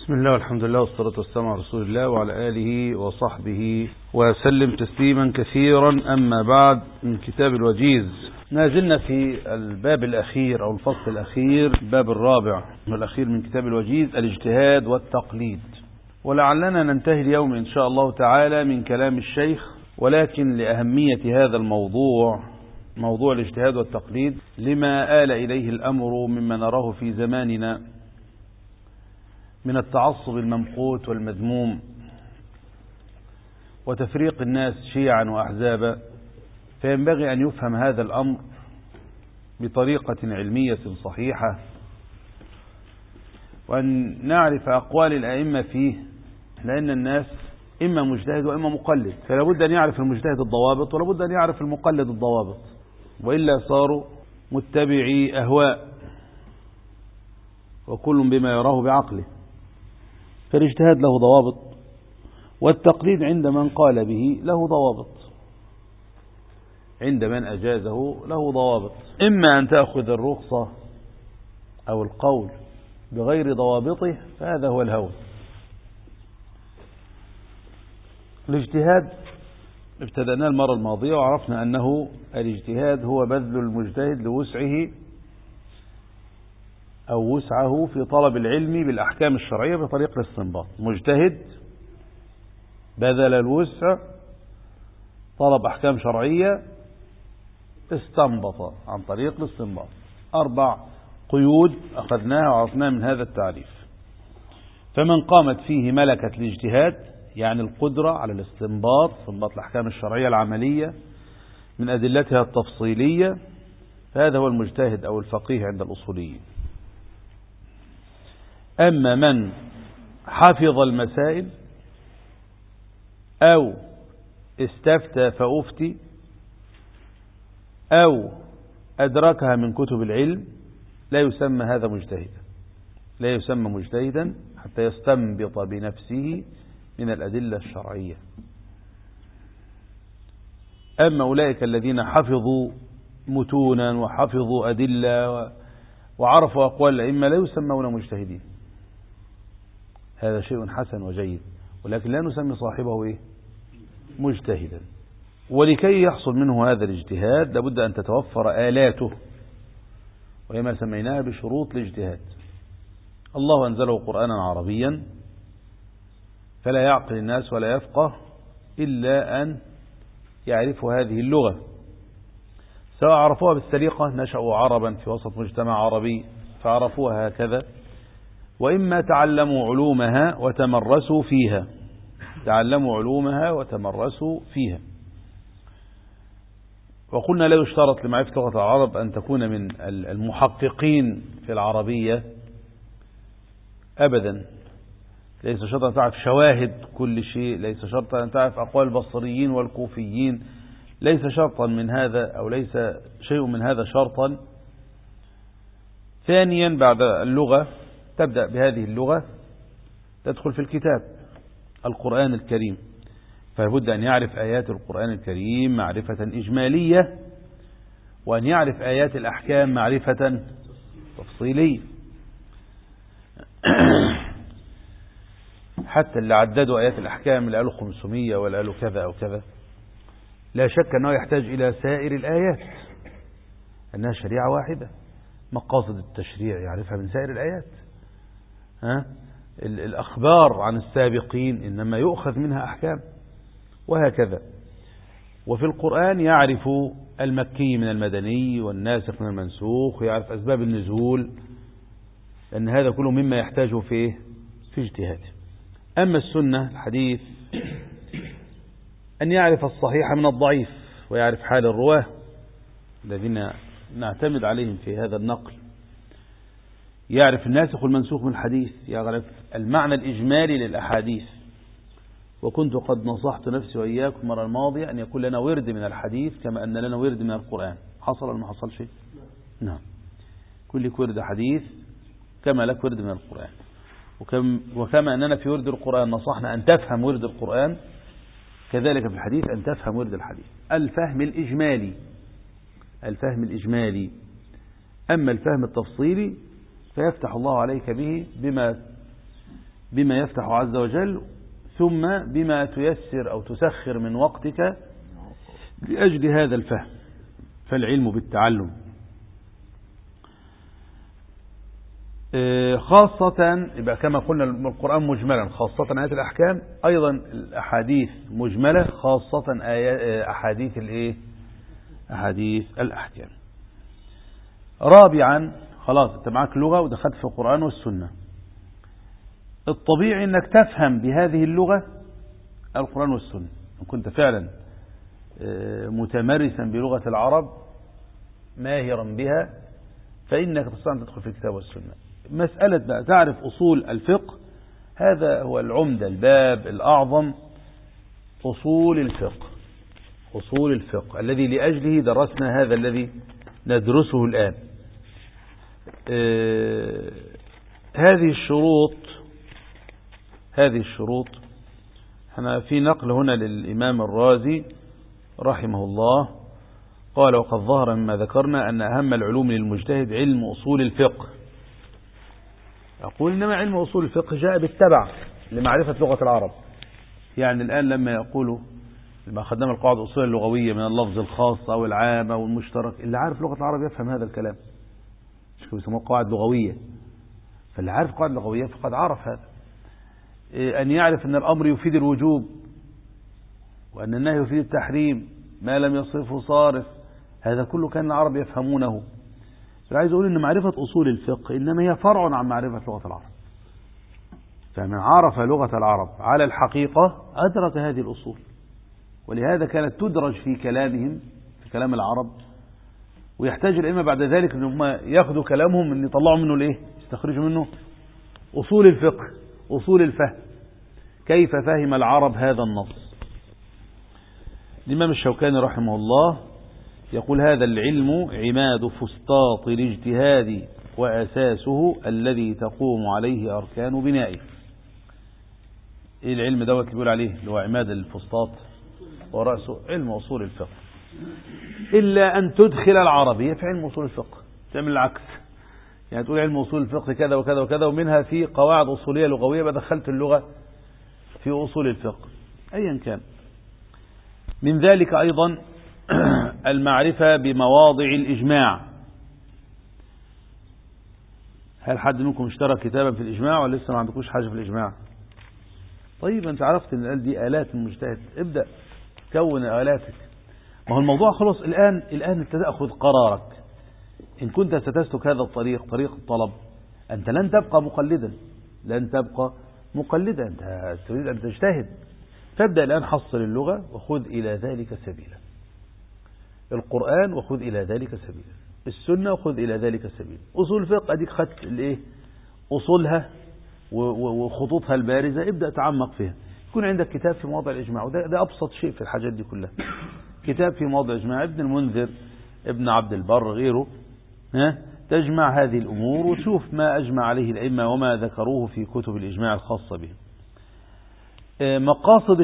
بسم الله والحمد لله والصلاة والسلام على رسول الله وعلى آله وصحبه وسلم تسليما كثيرا. أما بعد، من كتاب الوجيز نازلنا في الباب الأخير أو الفصل الأخير، الباب الرابع والأخير من كتاب الوجيز، الاجتهاد والتقليد. ولعلنا ننتهي اليوم إن شاء الله تعالى من كلام الشيخ، ولكن لأهمية هذا الموضوع، موضوع الاجتهاد والتقليد، لما آل إليه الأمر مما نراه في زماننا من التعصب الممقوت والمذموم وتفريق الناس شيعا وأحزابا. فينبغي أن يفهم هذا الأمر بطريقة علمية صحيحة، وأن نعرف أقوال الأئمة فيه، لأن الناس إما مجتهد وإما مقلد، فلا بد أن يعرف المجتهد الضوابط ولا بد أن يعرف المقلد الضوابط، وإلا صاروا متبعي أهواء، وكل بما يراه بعقله. فالاجتهاد له ضوابط، والتقليد عند من قال به له ضوابط، عند من أجازه له ضوابط. إما أن تأخذ الرخصة أو القول بغير ضوابطه، فهذا هو الهوى. الاجتهاد ابتدأناه المرة الماضية، وعرفنا أنه الاجتهاد هو بذل المجتهد لوسعه أو وسعه في طلب العلم بالأحكام الشرعية بطريق الاستنباط. مجتهد بذل الوسع، طلب أحكام شرعية، استنبط عن طريق الاستنباط. 4 قيود أخذناها وعرفناها من هذا التعريف. فمن قامت فيه ملكة الاجتهاد، يعني القدرة على الاستنباط، استنباط الأحكام الشرعية العملية من أدلتها التفصيلية، فهذا هو المجتهد أو الفقيه عند الأصوليين. أما من حفظ المسائل أو استفتى فأفتي أو أدركها من كتب العلم، لا يسمى هذا مجتهدا، لا يسمى مجتهدا حتى يستنبط بنفسه من الأدلة الشرعية. أما أولئك الذين حفظوا متونا وحفظوا أدلة وعرفوا أقوال الأئمة، لا يسمون مجتهدين. هذا شيء حسن وجيد، ولكن لا نسمي صاحبه مجتهدا. ولكي يحصل منه هذا الاجتهاد لابد أن تتوفر آلاته، وهي ما سميناها بشروط الاجتهاد. الله أنزله قرآنا عربيا، فلا يعقل الناس ولا يفقه إلا أن يعرفوا هذه اللغة، سواء عرفوها بالسليقة، نشأوا عربا في وسط مجتمع عربي فعرفوها هكذا، وإما تعلموا علومها وتمرسوا فيها، تعلموا علومها وتمرسوا فيها. وقلنا لا يشترط لمعرفة لغة العرب أن تكون من المحققين في العربية أبدا، ليس شرطا أن تعرف شواهد كل شيء، ليس شرطا أن تعرف أقوال البصريين والكوفيين، ليس شرطا من هذا، أو ليس شيء من هذا شرطا. ثانيا، بعد اللغة تبدأ بهذه اللغة، تدخل في الكتاب القرآن الكريم، فلابد أن يعرف آيات القرآن الكريم معرفة إجمالية، وأن يعرف آيات الأحكام معرفة تفصيلية. حتى اللي عددوا آيات الأحكام، اللي قالوا 500 ولا قالوا كذا أو كذا، لا شك أنه يحتاج إلى سائر الآيات، أنها شريعة واحدة. مقاصد التشريع يعرفها من سائر الآيات. الأخبار عن السابقين إنما يؤخذ منها أحكام، وهكذا. وفي القرآن يعرف المكي من المدني والناسخ من المنسوخ، ويعرف أسباب النزول، لأن هذا كله مما يحتاجه في اجتهاده. أما السنة الحديث، أن يعرف الصحيح من الضعيف، ويعرف حال الرواه الذين نعتمد عليهم في هذا النقل، يعرف الناسخ والمنسوخ من الحديث، يعرف المعنى الإجمالي للأحاديث. وكنت قد نصحت نفسي وإياكم المرة الماضية أن يكون لنا ورد من الحديث كما أن لنا ورد من القرآن. حصل ولا ما حصل شيء؟ نعم، كل لك ورد حديث كما لك ورد من القرآن. وكما أننا في ورد القرآن نصحنا أن تفهم ورد القرآن، كذلك في الحديث أن تفهم ورد الحديث. الفهم الإجمالي، الفهم الإجمالي. أما الفهم التفصيلي فيفتح الله عليك به بما بما يفتح عز وجل، ثم بما تيسر أو تسخر من وقتك لأجل هذا الفهم. فالعلم بالتعلم، خاصة يبقى كما قلنا القرآن مجملا، خاصة آيات الأحكام، أيضا الأحاديث مجملة، خاصة أحاديث أحاديث الأحكام. رابعا، خلاص أنت معك لغة ودخلت في القرآن والسنة، الطبيعي أنك تفهم بهذه اللغة القرآن والسنة. إن كنت فعلا متمرسا بلغة العرب ماهرا بها فإنك تستطيع أن تدخل في الكتاب والسنة. مسألة بقى تعرف أصول الفقه، هذا هو العمدة، الباب الأعظم، أصول الفقه. أصول الفقه الذي لأجله درسنا هذا الذي ندرسه الآن. هذه الشروط احنا في نقل هنا للإمام الرازي رحمه الله قال: وقد ظهر مما ذكرنا أن أهم العلوم للمجتهد علم أصول الفقه. أقول إنما علم أصول الفقه جاء بالتبع لمعرفة لغة العرب. يعني الآن لما يقولوا لما أخذنا القواعد الأصولية اللغوية من اللفظ الخاص أو العام أو المشترك، اللي عارف لغة العرب يفهم هذا الكلام، مش بيسموه قواعد لغوية. فاللي عارف قواعد لغوية فقد عرف هذا. أن يعرف أن الأمر يفيد الوجوب وأن النهي يفيد التحريم ما لم يصرفه صارف، هذا كله كان العرب يفهمونه. عايز أقول أن معرفة أصول الفقه إنما هي فرع عن معرفة لغة العرب. فمن عرف لغة العرب على الحقيقة أدرك هذه الأصول، ولهذا كانت تدرج في كلامهم، في كلام العرب، ويحتاج الأئمة بعد ذلك أن هم يأخذوا كلامهم أن يطلعوا منه الإيه؟ يستخرجوا منه أصول الفقه، أصول الفهم، كيف فهم العرب هذا النص. الإمام الشوكاني رحمه الله يقول: هذا العلم عماد فسطاط الاجتهاد وأساسه الذي تقوم عليه أركان بنائه. إيه العلم دوت اللي بيقول عليه اللي هو عماد الفسطاط ورأسه؟ علم أصول الفقه. إلا أن تدخل العربية في علم أصول الفقه، تعمل العكس، يعني تقول علم أصول الفقه كذا وكذا وكذا، ومنها في قواعد أصولية لغوية بدخلت اللغة في أصول الفقه أيا كان. من ذلك أيضا المعرفة بمواضع الإجماع. هل حد منكم اشترى كتابا في الإجماع ولا لسه ما عندكوش حاجة في الإجماع؟ طيب أنت عرفت أن دي آلات المجتهد، ابدأ كون آلاتك. ما هو الموضوع خلص الآن أنت تأخذ قرارك. إن كنت ستسلك هذا الطريق، طريق الطلب، أنت لن تبقى مقلدا، أنت تريد أن تجتهد. فابدأ الآن حصل اللغة وخذ إلى ذلك سبيلا، القرآن وخذ إلى ذلك سبيلا، السنة وخذ إلى ذلك سبيلا. أصول الفقه أديك خدت الإيه؟ أصولها وخطوطها البارزة، ابدأ تعمق فيها. يكون عندك كتاب في مواضع الإجماع، وده أبسط شيء في الحاجات دي كلها. كتاب في مواضع الإجماع، ابن المنذر، ابن عبد البر، غيره، تجمع هذه الأمور وتشوف ما أجمع عليه الأئمة وما ذكروه في كتب الإجماع الخاصة به. مقاصد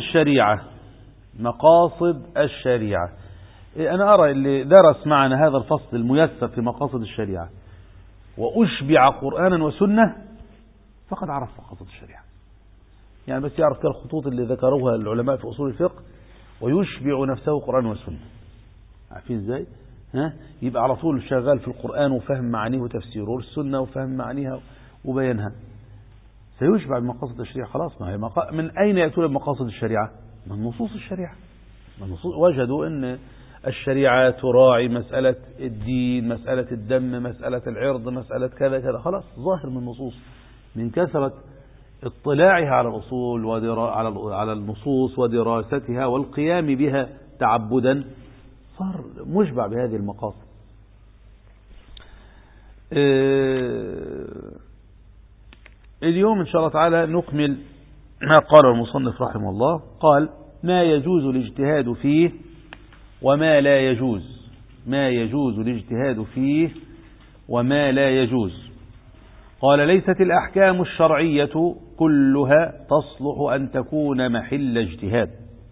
الشريعة، أنا أرى اللي درس معنا هذا الفصل الميسر في مقاصد الشريعة وأشبع قرآنا وسنة فقد عرف مقاصد الشريعة. يعني بس يعرف كل الخطوط اللي ذكروها العلماء في أصول الفقه ويشبع نفسه قرآن وسنة. عارفين ازاي؟ يبقى على طول شغال في القرآن وفهم معانيه وتفسيره، والسنة وفهم معانيها وبيانها، سيشبع بمقاصد الشريعة. خلاص، ما هي من أين يأتون بمقاصد الشريعة؟ من نصوص الشريعة. وجدوا أن الشريعة تراعي مسألة الدين، مسألة الدم، مسألة العرض، مسألة كذا كذا، خلاص ظاهر من النصوص. من كثرة اطلاعها على الأصول على النصوص ودراستها والقيام بها تعبدا صار مشبع بهذه المقاصد. اليوم إن شاء الله تعالى نكمل ما قال المصنف رحمه الله. قال: ما يجوز الاجتهاد فيه وما لا يجوز. ما يجوز الاجتهاد فيه وما لا يجوز. قال: ليست الأحكام الشرعية كلها تصلح أن تكون محل اجتهاد،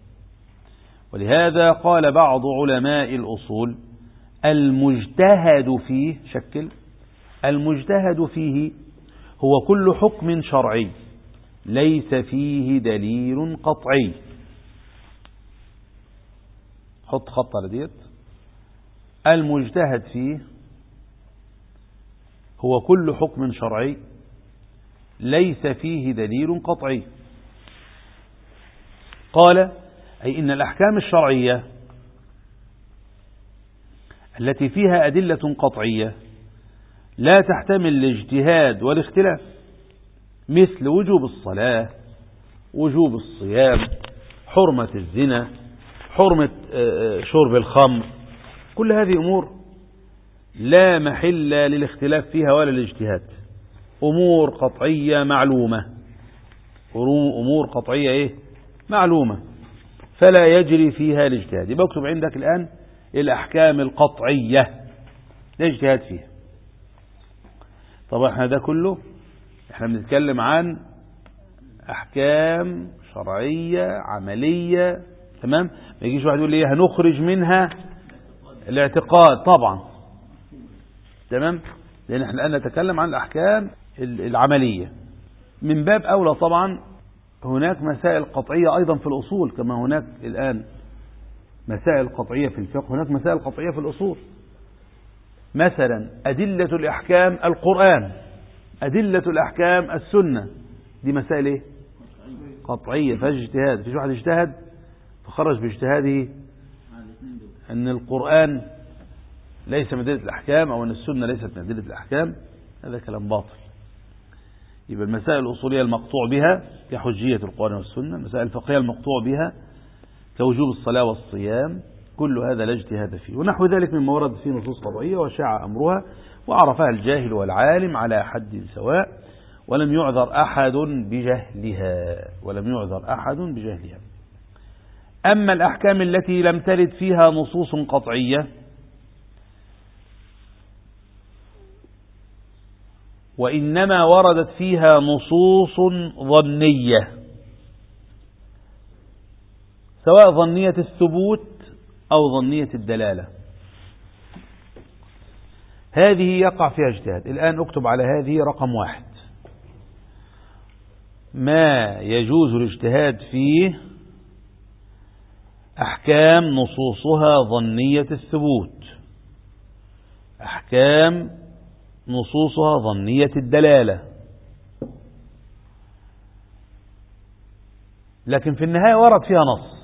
ولهذا قال بعض علماء الأصول: المجتهد فيه هو كل حكم شرعي ليس فيه دليل قطعي. حط خط على ديت. المجتهد فيه هو كل حكم شرعي ليس فيه دليل قطعي. قال أي إن الأحكام الشرعية التي فيها أدلة قطعية لا تحتمل الاجتهاد والاختلاف، مثل وجوب الصلاة، وجوب الصيام، حرمة الزنا، حرمة شرب الخمر. كل هذه أمور لا محل للاختلاف فيها ولا الاجتهاد، أمور قطعية معلومة، أمور قطعية معلومة، فلا يجري فيها الاجتهاد. يبقى اكتب عندك الآن الأحكام القطعية لا اجتهاد فيها. طبعا احنا ده كله احنا بنتكلم عن أحكام شرعية عملية، تمام. ما يجيش واحد يقول لي هنخرج منها الاعتقاد، طبعا تمام، لأن احنا الآن نتكلم عن الأحكام العملية. من باب أولى طبعا هناك مسائل قطعية أيضا في الأصول، كما هناك الآن مسائل قطعية في الفقه، هناك مسائل قطعية في الأصول. مثلا أدلة الأحكام القرآن، أدلة الأحكام السنة، دي مسائل قطعية فيهاش اجتهاد. فيش واحد اجتهد فخرج باجتهاده أن القرآن ليس من أدلة الأحكام أو أن السنة ليست من أدلة الأحكام، هذا كلام باطل. يبقى المسائل الأصولية المقطوع بها كحجية القرآن والسنة، المسائل الفقهية المقطوع بها كوجوب الصلاة والصيام، كل هذا لا اجتهاد فيه. ونحو ذلك مما ورد فيه نصوص قطعية وشاع أمرها وعرفها الجاهل والعالم على حد سواء، ولم يعذر أحد بجهلها، ولم يعذر أحد بجهلها. أما الأحكام التي لم ترد فيها نصوص قطعية وإنما وردت فيها نصوص ظنية، سواء ظنية الثبوت أو ظنية الدلالة، هذه يقع فيها اجتهاد. الآن اكتب على هذه رقم 1: ما يجوز الاجتهاد فيه أحكام نصوصها ظنية الثبوت، أحكام نصوصها ظنية الدلالة، لكن في النهاية ورد فيها نص،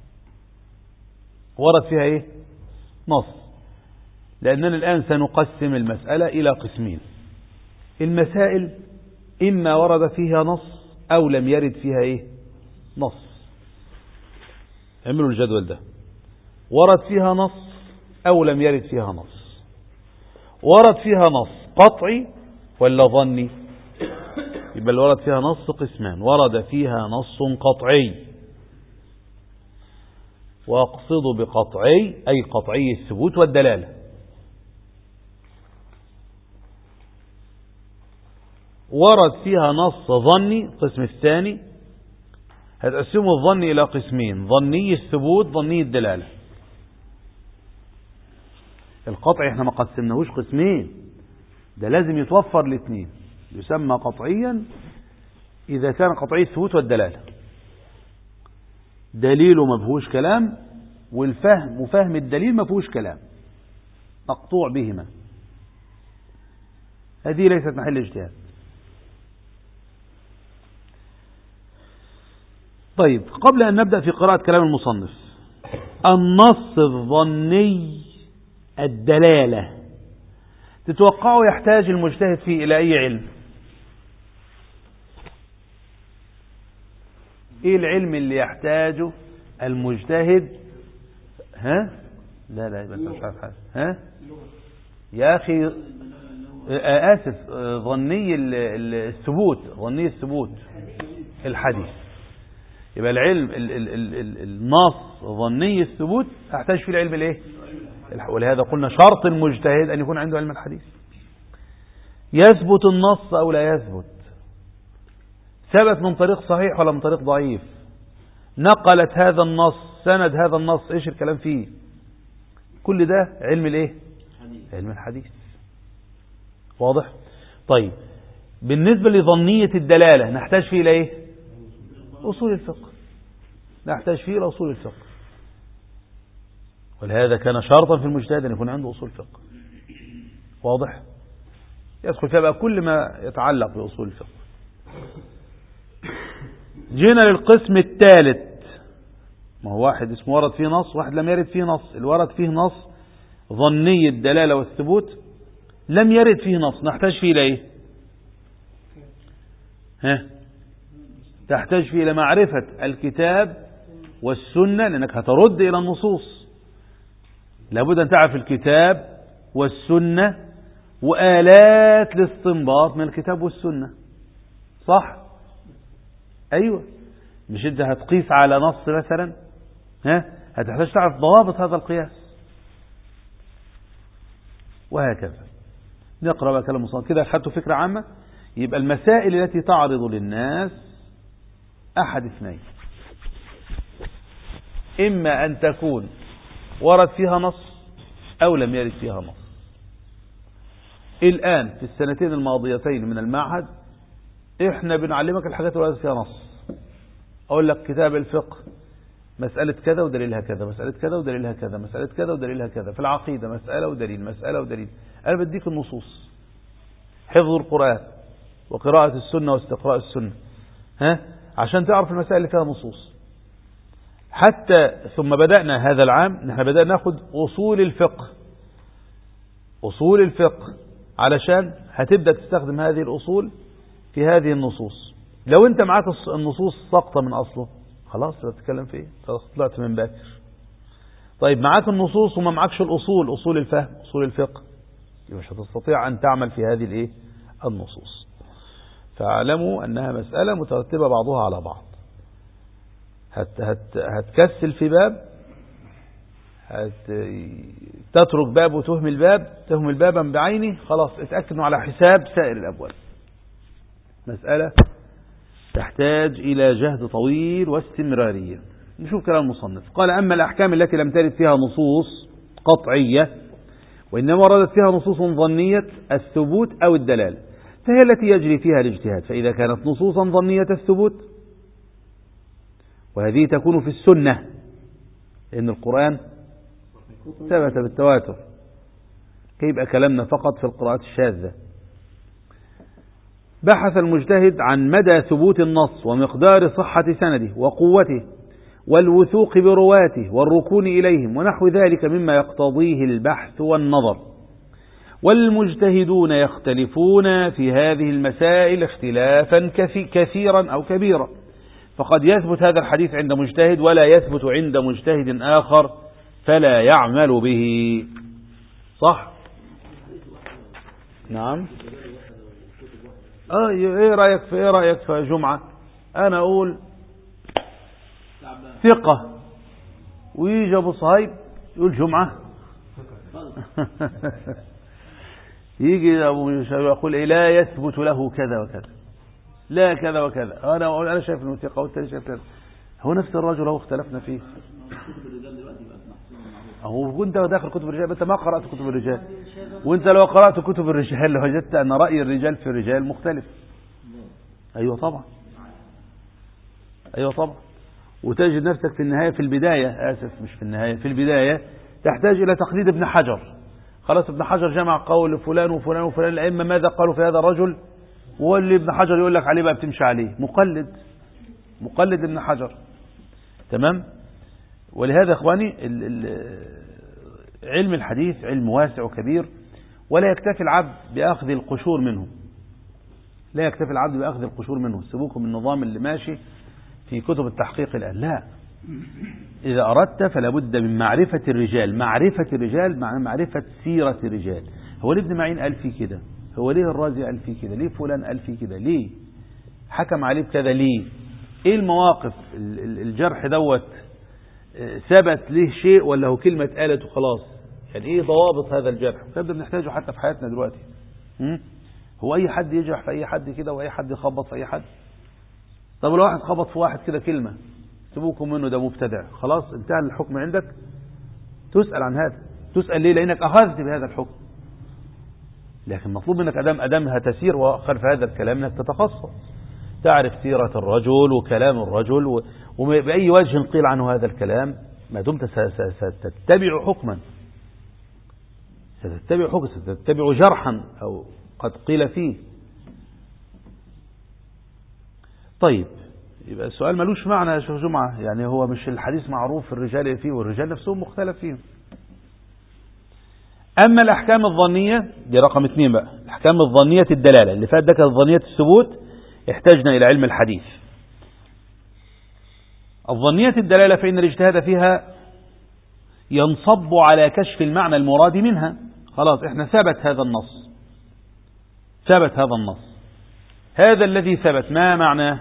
ورد فيها نص. لأننا الآن سنقسم المسألة إلى قسمين: المسائل إما ورد فيها نص أو لم يرد فيها نص. اعملوا الجدول ده: ورد فيها نص أو لم يرد فيها نص. ورد فيها نص قطعي ولا ظني؟ يبقى اللي ورد فيها نص قسمان: ورد فيها نص قطعي، وأقصد بقطعي أي قطعي الثبوت والدلالة. ورد فيها نص ظني، القسم الثاني هتقسموا الظن إلى قسمين: ظني الثبوت، ظني الدلالة. القطعي احنا ما قسمناهوش قسمين، ده لازم يتوفر الاثنين، يسمى قطعيا إذا كان قطعي الثبوت والدلالة، دليله ما فيهوش كلام والفهم وفهم الدليل ما فيهوش كلام، مقطوع بهما. هذه ليست محل اجتهاد. طيب، قبل أن نبدأ في قراءة كلام المصنف، النص الظني الدلالة تتوقعوا يحتاج المجتهد فيه إلى أي علم؟ إيه العلم اللي يحتاجه المجتهد؟ لا يبقى مش عارف حاجة. يا أخي آسف، ظني الثبوت، ظني الثبوت الحديث. يبقى العلم النص ظني الثبوت احتاج فيه العلم ولهذا قلنا شرط المجتهد أن يكون عنده علم الحديث. يثبت النص أو لا يثبت؟ ثبت من طريق صحيح ولا من طريق ضعيف؟ نقلت هذا النص، سند هذا النص، ايش الكلام فيه؟ كل ده علم علم الحديث. واضح؟ طيب، بالنسبة لظنية الدلالة نحتاج فيه إلى أصول الفقه، نحتاج فيه إلى أصول الفقه. ولهذا كان شرطا في المجتهد أن يكون عنده أصول فقه واضح، يدخل فيها بقى كل ما يتعلق بأصول الفقه. جينا للقسم الثالث، ما هو واحد اسمه ورد فيه نص، واحد لم يرد فيه نص. الورد فيه نص ظني الدلالة والثبوت، لم يرد فيه نص، نحتاج فيه إلى إيه؟ تحتاج فيه إلى معرفة الكتاب والسنة، لأنك هترد إلى النصوص، لابد أن تعرف الكتاب والسنة وآلات الاستنباط من الكتاب والسنة، صح؟ أيوة، مش أنت هتقيس على نص مثلا، هتحتاج تعرف ضوابط هذا القياس، وهكذا. نقرأ بقى كلام مصنف كده، أخذتوا فكرة عامة. يبقى المسائل التي تعرض للناس أحد اثنين: إما أن تكون ورد فيها نص أو لم يرد فيها نص. الآن في السنتين الماضيتين من المعهد إحنا بنعلمك الحاجات اللي ورد فيها نص. أقول لك كتاب الفقه مسألة كذا ودليلها كذا، مسألة كذا ودليلها كذا، مسألة كذا ودليلها كذا، في العقيدة مسألة ودليل، مسألة ودليل. أنا بديك النصوص، حفظ القرآن وقراءة السنة واستقراء السنة، عشان تعرف المسائل اللي فيها نصوص. حتى ثم بدأنا هذا العام نحن بدأنا ناخد أصول الفقه، أصول الفقه، علشان هتبدأ تستخدم هذه الأصول في هذه النصوص. لو أنت معاك النصوص ساقطة من أصله خلاص لا تتكلم فيه، طلعت من باكر. طيب معاك النصوص وما معاكش الأصول، أصول الفهم، أصول الفقه، مش هتستطيع أن تعمل في هذه النصوص. فاعلموا أنها مسألة مترتبة بعضها على بعض. هتكسل في باب، تترك باب وتهمل باب، تهمل بابا بعينه، خلاص اتأكد انه على حساب سائر الأبواب. مسألة تحتاج إلى جهد طويل واستمرارية. نشوف كلام المصنف. قال: أما الأحكام التي لم ترد فيها نصوص قطعية وإنما وردت فيها نصوص ظنية الثبوت أو الدلالة، فهي التي يجري فيها الاجتهاد. فإذا كانت نصوصا ظنية الثبوت، وهذه تكون في السنة لأن القرآن ثبت بالتواتر، كيبقى كلامنا فقط في القراءات الشاذة. بحث المجتهد عن مدى ثبوت النص ومقدار صحة سنده وقوته والوثوق برواته والركون إليهم ونحو ذلك مما يقتضيه البحث والنظر. والمجتهدون يختلفون في هذه المسائل اختلافا كثيرا أو كبيرا، فقد يثبت هذا الحديث عند مجتهد ولا يثبت عند مجتهد آخر فلا يعمل به. صح؟ نعم. ايه رأيك في جمعة؟ انا اقول ثقة، ويجي ابو صهيب يقول جمعة يجي ابو شهيب يقول لا يثبت له كذا وكذا، لا كذا وكذا. انا شايف انه ثقة والثاني شايف كذا. هو نفس الرجل هو اختلفنا فيه. هو كنت داخل كتب الرجال، انت ما قرأت كتب الرجال، وانت لو قرأت كتب الرجال لوجدت ان رأي الرجال في الرجال مختلف. ايوه طبعا، ايوه طبعا. وتجد نفسك في النهاية، في البداية، مش في النهاية، في البداية تحتاج الى تقليد ابن حجر. خلاص ابن حجر جمع قول فلان وفلان وفلان الأئمة ماذا قالوا في هذا الرجل، واللي ابن حجر يقول لك عليه بقى بتمشي عليه، مقلد ابن حجر. تمام. ولهذا اخواني علم الحديث علم واسع وكبير، ولا يكتفي العبد بأخذ القشور منه، لا يكتفي العبد بأخذ القشور منه. سيبوكم من النظام اللي ماشي في كتب التحقيق الآن، لا. إذا أردت فلا بد من معرفة الرجال، معرفة الرجال معنى معرفة سيرة الرجال. هو ليه ابن معين قال فيه كده؟ هو ليه الرازي قال فيه كده؟ ليه فلان قال فيه كده؟ ليه حكم عليه بكذا؟ ليه؟ ايه المواقف؟ الجرح دوت ثبت ليه شيء ولا هو كلمة قالت وخلاص؟ يعني ايه ضوابط هذا الجرح؟ فده بنحتاجه حتى في حياتنا دلوقتي. هو اي حد يجرح في اي حد كده، واي حد يخبط في اي حد؟ طب لو واحد خبط في واحد كده كلمة، سيبوكم منه، ده مبتدع، خلاص انتهى الحكم عندك. تسأل عن هذا، تسأل ليه؟ لأنك أخذت بهذا الحكم. لكن مطلوب منك أدام هتسير خلف هذا الكلام انك تتخصص. تعرف سيرة الرجل وكلام الرجل وبأي وجه قيل عنه هذا الكلام، ما دمت ستتبع حكما، ستتبع جرحا أو قد قيل فيه. طيب، يبقى السؤال ملوش معنى يا شيخ جمعة، يعني هو مش الحديث معروف في الرجال فيه والرجال نفسهم مختلف فيهم. أما الأحكام الظنية دي رقم 2 بقى، الأحكام الظنية الدلالة اللي فات ده كانت ظنية الثبوت، احتاجنا إلى علم الحديث. الظنية الدلالة فإن الاجتهاد فيها ينصب على كشف المعنى المراد منها. خلاص احنا ثبت هذا النص، هذا الذي ثبت ما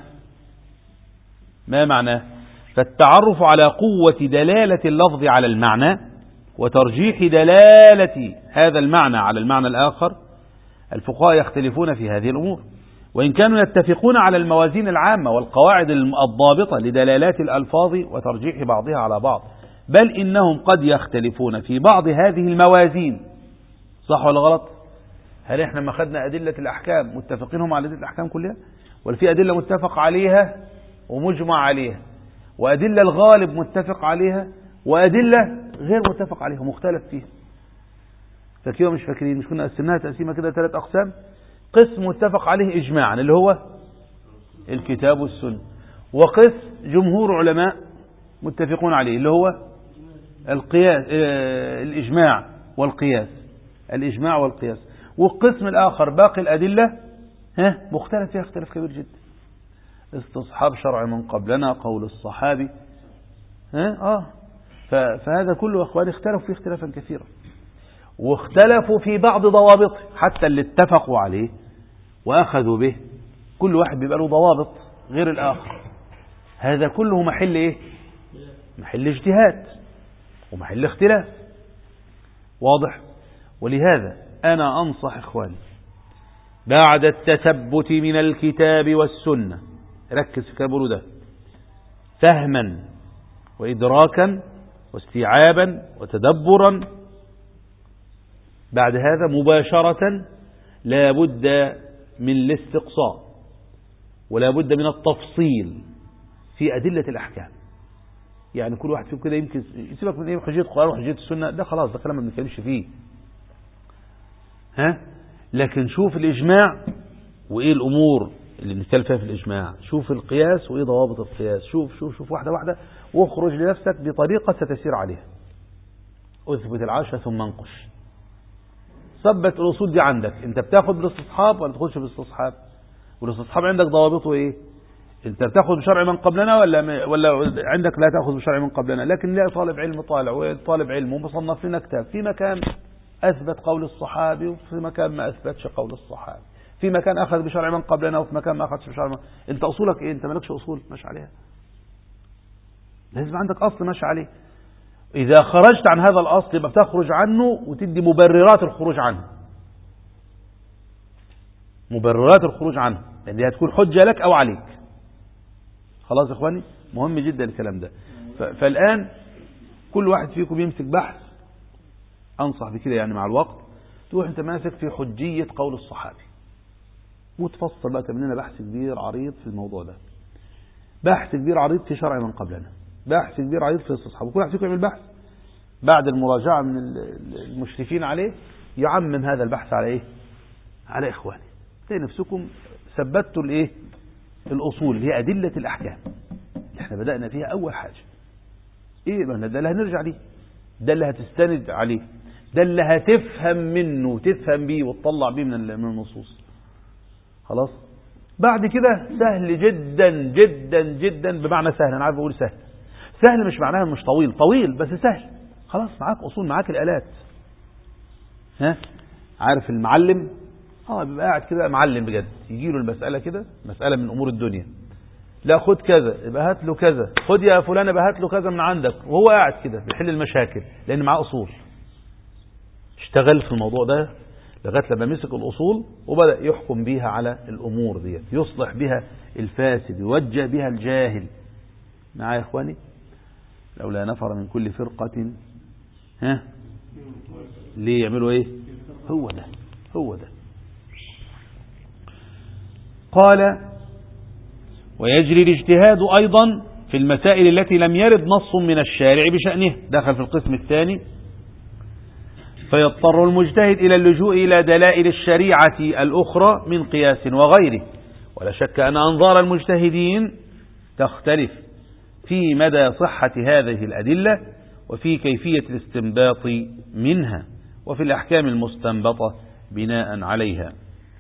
معناه؟ فالتعرف على قوة دلالة اللفظ على المعنى وترجيح دلالة هذا المعنى على المعنى الآخر. الفقهاء يختلفون في هذه الأمور، وإن كانوا يتفقون على الموازين العامة والقواعد الضابطة لدلالات الألفاظ وترجيح بعضها على بعض، بل إنهم قد يختلفون في بعض هذه الموازين. صح ولا غلط؟ هل احنا ما خدنا أدلة الأحكام متفقينهم على أدلة الأحكام كلها، ولا في أدلة متفق عليها ومجمع عليها، وأدلة الغالب متفق عليها، وأدلة غير متفق عليها ومختلف فيها؟ فكيف مش فاكرين؟ مش كنا قسمناها تقسيمة كده 3 أقسام؟ قسم متفق عليه إجماعا اللي هو الكتاب والسنة، وقسم جمهور علماء متفقون عليه اللي هو القياس، الإجماع والقياس، والقسم الآخر باقي الأدلة مختلف فيها اختلاف كبير جدا. استصحاب شرع من قبلنا، قول الصحابي، فهذا كله أخواني اختلفوا فيه اختلافا كثيرا، واختلفوا في بعض ضوابطه، حتى اللي اتفقوا عليه وأخذوا به كل واحد بيبقى له ضوابط غير الآخر. هذا كله محل إيه؟ محل اجتهاد ومحل اختلاف، واضح؟ ولهذا أنا أنصح إخواني بعد التثبت من الكتاب والسنة، ركز في كلامه ده، فهما وإدراكا واستيعابا وتدبرا، بعد هذا مباشرة لا بد من الاستقصاء ولا بد من التفصيل في أدلة الأحكام. يعني كل واحد فيكم كده يمكن يسيبك من حجية القرآن وحجية السنة، ده خلاص ده كلام ما بنتكلمش فيه، لكن شوف الإجماع وإيه الأمور اللي بنتكلم فيها في الإجماع، شوف القياس وإيه ضوابط القياس، شوف واحدة واحدة، واخرج لنفسك بطريقة ستسير عليها. أثبت العشرة ثم انقش. ثبت الأصول دي عندك، أنت بتاخد بالاستصحاب ولا تاخدش بالاستصحاب؟ والاستصحاب عندك ضوابطه إيه؟ أنت بتاخد بشرع من قبلنا ولا عندك لا تاخذ بشرع من قبلنا؟ لكن لا، طالب علم طالع وطالب علم ومصنف لنا كتاب في مكان أثبت قول الصحابي وفي مكان ما أثبتش قول الصحابي، في مكان أخذ بشرع من قبلنا وفي مكان ما أخذش بشرع من. أنت أصولك إيه؟ أنت مالكش أصول ماشي عليها، لازم عندك أصل ماشي عليه. إذا خرجت عن هذا الأصل يبقى بتخرج عنه وتدي مبررات الخروج عنه، لأن دي هتكون حجة لك أو عليك. خلاص يا إخواني، مهم جدا الكلام ده. فالآن كل واحد فيكم يمسك بحث، أنصح بكده يعني مع الوقت تروح أنت ماسك في حجية قول الصحابي وتفصل بقى، تعمل لنا بحث كبير عريض في الموضوع ده، بحث كبير عريض في شرع من قبلنا، بحث كبير عريض في الصحابة. وكل واحد فيكم يعمل بحث بعد المراجعة من المشرفين عليه، يعمم هذا البحث على إيه؟ على إخواني. تلاقي نفسكم ثبتوا الإيه؟ الأصول اللي هي أدلة الأحكام اللي احنا بدأنا فيها أول حاجة. إيه ده اللي هنرجع ليه، ده اللي هتستند عليه، ده اللي هتفهم منه وتفهم بيه وتطلع بيه من النصوص. خلاص، بعد كده سهل جدا جدا جدا، بمعنى سهل، أنا عارف أقول سهل مش معناها مش طويل بس سهل. خلاص معاك أصول، معاك الآلات. عارف المعلم بيبقى قاعد كده معلم بجد، يجي له المسألة كده، مسألة من أمور الدنيا، لا خد كذا يبقى هات له كذا، خد يا فلان يبقى هات له كذا من عندك، وهو قاعد كده بيحل المشاكل لأن معاه أصول. اشتغل في الموضوع ده لغاية لما مسك الأصول وبدأ يحكم بيها على الأمور دي، يصلح بها الفاسد، يوجه بها الجاهل. معايا يا إخواني؟ لولا نفر من كل فرقة ليه يعملوا إيه؟ هو ده. قال ويجري الاجتهاد أيضا في المسائل التي لم يرد نص من الشارع بشأنه، دخل في القسم الثاني. فيضطر المجتهد إلى اللجوء إلى دلائل الشريعة الأخرى من قياس وغيره. ولا شك أن أنظار المجتهدين تختلف في مدى صحة هذه الأدلة وفي كيفية الاستنباط منها وفي الأحكام المستنبطة بناء عليها.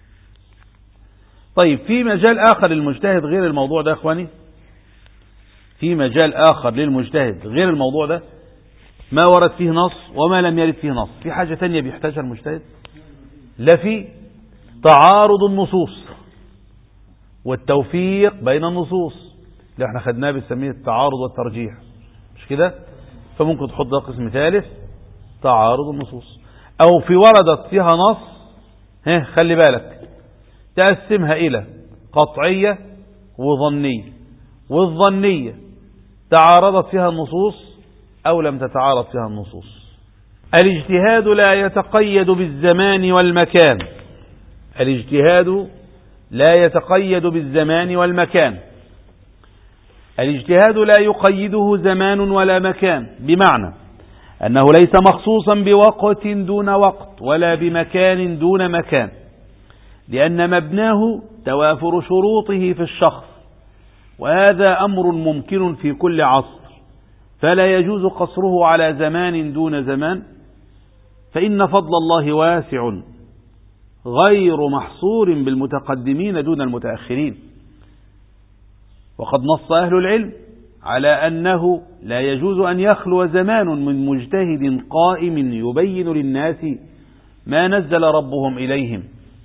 طيب، في مجال آخر للمجتهد غير الموضوع ده أخواني، في مجال آخر للمجتهد غير الموضوع ده، ما ورد فيه نص وما لم يرد فيه نص. في حاجة تانية بيحتاجها المجتهد، لا في تعارض النصوص والتوفيق بين النصوص اللي احنا خدناه بنسميه التعارض والترجيح، مش كده؟ فممكن تحط ده قسم ثالث، تعارض النصوص. او في وردت فيها نص، خلي بالك تقسمها الى قطعية وظنية، والظنية تعارضت فيها النصوص او لم تتعارض فيها النصوص. الاجتهاد لا يتقيد بالزمان والمكان، الاجتهاد لا يتقيد بالزمان والمكان. الاجتهاد لا يقيده زمان ولا مكان، بمعنى أنه ليس مخصوصا بوقت دون وقت ولا بمكان دون مكان، لأن مبناه توافر شروطه في الشخص، وهذا أمر ممكن في كل عصر، فلا يجوز قصره على زمان دون زمان، فإن فضل الله واسع غير محصور بالمتقدمين دون المتأخرين. وقد نص أهل العلم على أنه لا يجوز أن يخلو زمان من مجتهد قائم يبين للناس ما نزل ربهم إليهم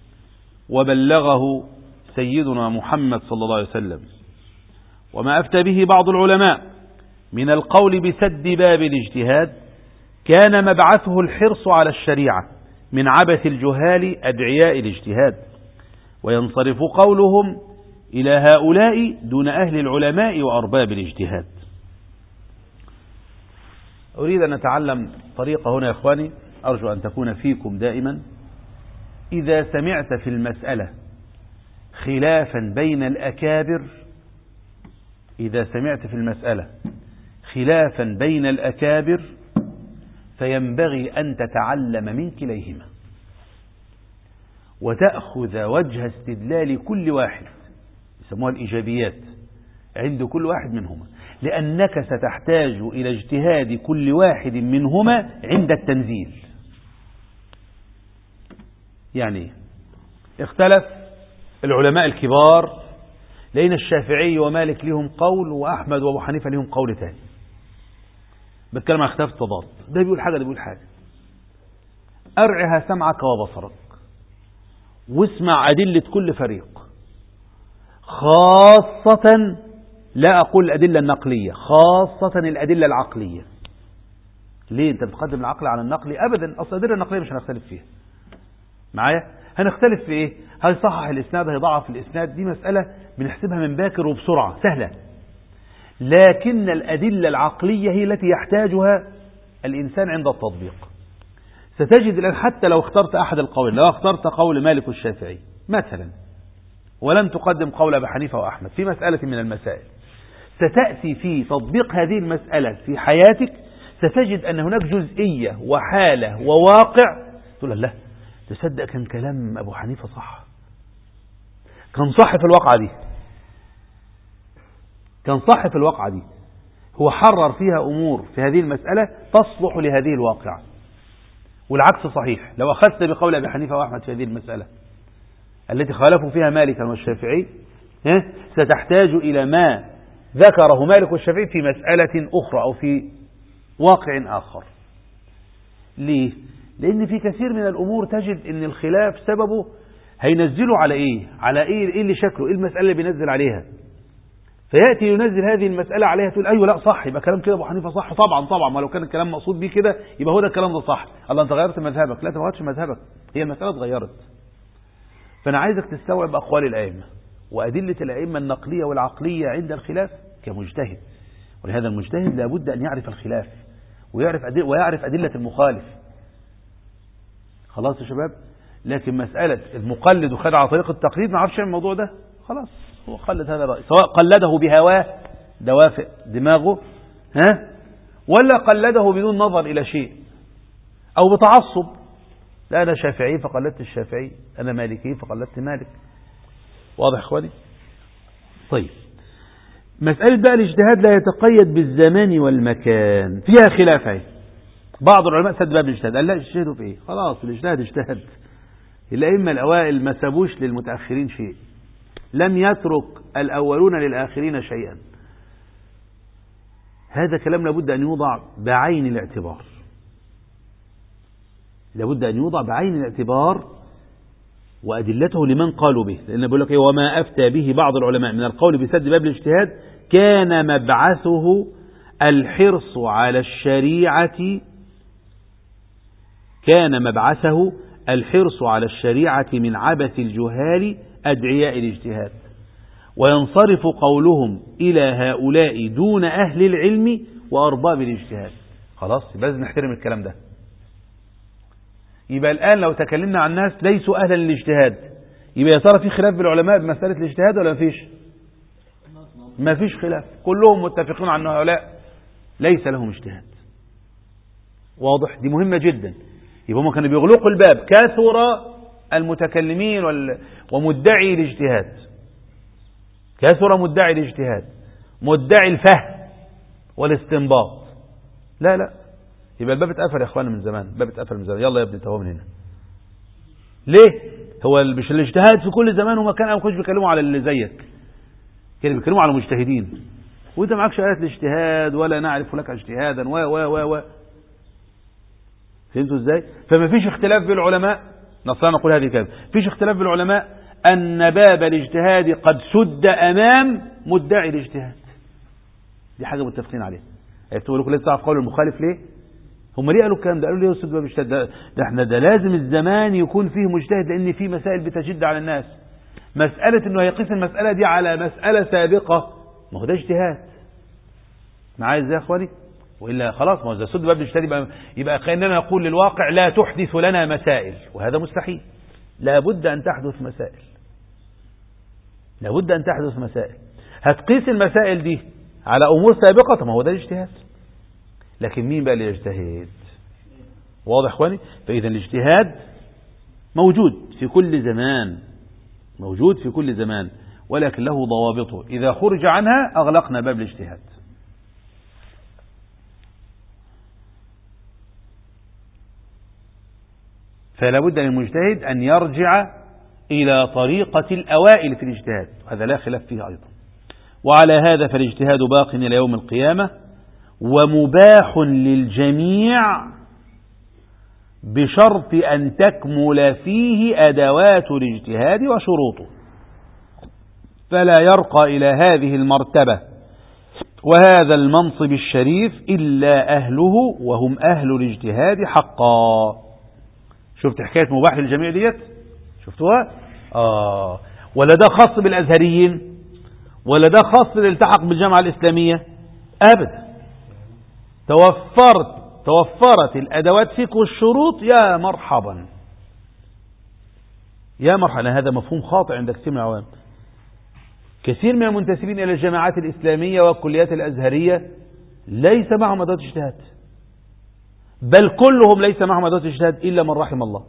وبلغه سيدنا محمد صلى الله عليه وسلم. وما أفتى به بعض العلماء من القول بسد باب الاجتهاد كان مبعثه الحرص على الشريعة من عبث الجهال أدعياء الاجتهاد، وينصرف قولهم إلى هؤلاء دون أهل العلماء وأرباب الاجتهاد. أريد أن نتعلم طريقة هنا يا إخواني، أرجو أن تكون فيكم دائما. إذا سمعت في المسألة خلافا بين الأكابر، إذا سمعت في المسألة خلافا بين الأكابر فينبغي أن تتعلم من كليهما وتأخذ وجه استدلال كل واحد، يسموها الإيجابيات، عند كل واحد منهما، لأنك ستحتاج إلى اجتهاد كل واحد منهما عند التنزيل. يعني اختلف العلماء الكبار، لأن الشافعي ومالك لهم قول وأحمد وأبو حنيفة لهم قول تاني، بتكلم عن اختلاف التضاد، ده بيقول حاجة ده بيقول حاجة. أرعها سمعك وبصرك واسمع أدلة كل فريق، خاصة لا أقول الأدلة النقلية، خاصة الأدلة العقلية. ليه أنت بتقدم العقل على النقل؟ أبدا، أصل الأدلة النقلية مش هنختلف فيها معايا. هنختلف في إيه؟ هل صحح الإسناد، هل ضعف الإسناد؟ دي مسألة بنحسبها من باكر وبسرعة سهلة. لكن الأدلة العقلية هي التي يحتاجها الإنسان عند التطبيق. ستجد الآن حتى لو اخترت أحد القولين، لو اخترت قول مالك والشافعي مثلا ولم تقدم قول أبي حنيفة وأحمد في مسألة من المسائل، ستأتي في تطبيق هذه المسألة في حياتك ستجد أن هناك جزئية وحالة وواقع تقول لا تصدق كان كلام أبو حنيفة صح، كان صح في الواقعة دي، كان صح في الواقعة دي، هو حرر فيها أمور في هذه المسألة تصلح لهذه الواقعة. والعكس صحيح، لو أخذت بقول أبي حنيفة وأحمد في هذه المسألة التي خالفوا فيها مالكا والشافعي، ستحتاج إلى ما ذكره مالك والشافعي في مسألة أخرى أو في واقع آخر. ليه؟ لأن في كثير من الأمور تجد أن الخلاف سببه هينزلوا على إيه؟ على إيه اللي شكله؟ إيه المسألة اللي بينزل عليها؟ فيأتي ينزل هذه المسألة عليها تقول أيوة لا صح، يبقى كلام كده أبو حنيفة صح، طبعا ولو كان الكلام مقصود بيه كده يبقى هو ده الكلام ده صح. الله أنت غيرت مذهبك؟ لا أنت ما غيرتش مذهبك، هي المسألة اتغيرت. فأنا عايزك تستوعب أقوال الأئمة وأدلة الأئمة النقلية والعقلية عند الخلاف كمجتهد. ولهذا المجتهد لابد أن يعرف الخلاف ويعرف أدلة المخالف. خلاص يا شباب؟ لكن مسألة المقلد وخد على طريق التقليد ما عرفش الموضوع ده، خلاص هو قلد هذا الرأي، سواء قلده بهواه دوافع دماغه ولا قلده بدون نظر إلى شيء أو بتعصب. لا أنا شافعي فقلدت الشافعي، أنا مالكي فقلدت مالك. واضح اخواني؟ طيب مسألة بقى الاجتهاد لا يتقيد بالزمان والمكان، فيها خلاف اهي. بعض العلماء سد باب الاجتهاد، قال لا اجتهدوا في ايه؟ خلاص الاجتهاد اجتهد. الأئمة الأوائل ما سابوش للمتأخرين شيء، لم يترك الأولون للآخرين شيئا. هذا كلام لابد أن يوضع بعين الاعتبار، لابد أن يوضع بعين الاعتبار وأدلته لمن قالوا به. لأن بيقول لك إيه؟ وما أفتى به بعض العلماء من القول بسد باب الاجتهاد كان مبعثه الحرص على الشريعة، كان مبعثه الحرص على الشريعة من عبث الجهال أدعياء الاجتهاد، وينصرف قولهم إلى هؤلاء دون أهل العلم وأرباب الاجتهاد. خلاص يبقى لازم نحترم الكلام ده. يبقى الآن لو تكلمنا عن ناس ليسوا أهلا للاجتهاد، يبقى يا ترى في خلاف بالعلماء بمسألة الاجتهاد ولا مفيش؟ مفيش خلاف، كلهم متفقون عن هؤلاء ليس لهم اجتهاد. واضح؟ دي مهمة جدا. يبقى هم كانوا بيغلقوا الباب، كثر المتكلمين ومدعي الاجتهاد، كثر مدعي الاجتهاد، مدعي الفهم والاستنباط. لا لا، يبقى الباب اتقفل يا اخوانا من زمان، الباب اتقفل من زمان. يلا يا ابني انت هو من هنا. ليه؟ هو مش الاجتهاد في كل زمان ومكان، او ما كانوش بيتكلموا على اللي زيك، كانوا بيتكلموا على مجتهدين، وانت معكش آيات الاجتهاد ولا نعرف لك اجتهادا و فهمتوا ازاي؟ فما فيش اختلاف بالعلماء، نصلا نقول هذه كلمة، فيش اختلاف بالعلماء ان باب الاجتهاد قد سد امام مدعي الاجتهاد. دي حاجة متفقين عليها. تقول لكم لازم تعرف قول المخالف ليه؟ هم ليه قالوا الكلام ده؟ قالوا ليه يسد باب الاجتهاد؟ ده احنا ده لازم الزمان يكون فيه مجتهد، لان فيه مسائل بتشد على الناس. مسألة انه هيقيس المسألة دي على مسألة سابقة، ما هو ده اجتهاد. معايا ازاي يا اخواني؟ والا خلاص، ما هو اذا سد باب الاجتهاد يبقى كأننا نقول للواقع لا تحدث لنا مسائل، وهذا مستحيل. لابد ان تحدث مسائل، لابد ان تحدث مسائل. هتقيس المسائل دي على امور سابقة، طب ما هو ده الاجتهاد. لكن مين بقى اللي يجتهد؟ واضح اخواني؟ فاذا الاجتهاد موجود في كل زمان، موجود في كل زمان، ولكن له ضوابطه، إذا خرج عنها أغلقنا باب الاجتهاد. فلا بد للمجتهد أن يرجع إلى طريقة الأوائل في الاجتهاد، هذا لا خلاف فيه أيضا. وعلى هذا فالاجتهاد باق إلى يوم القيامة، ومباح للجميع بشرط أن تكمل فيه أدوات الاجتهاد وشروطه، فلا يرقى إلى هذه المرتبة وهذا المنصب الشريف إلا أهله، وهم أهل الاجتهاد حقا. شفت حكاية مباح للجميع ديت؟ شفتوها؟ ولا ده خاص بالأزهريين ولا ده خاص بالالتحق بالجامعة الإسلامية؟ أبدا. توفرت الأدوات فيك والشروط، يا مرحبا يا مرحبا. هذا مفهوم خاطئ عند كثير من العوام. كثير من المنتسبين إلى الجامعات الإسلامية والكليات الأزهرية ليس معهم أدوات اجتهاد، بل كلهم ليس معهم أدوات اجتهاد إلا من رحم الله.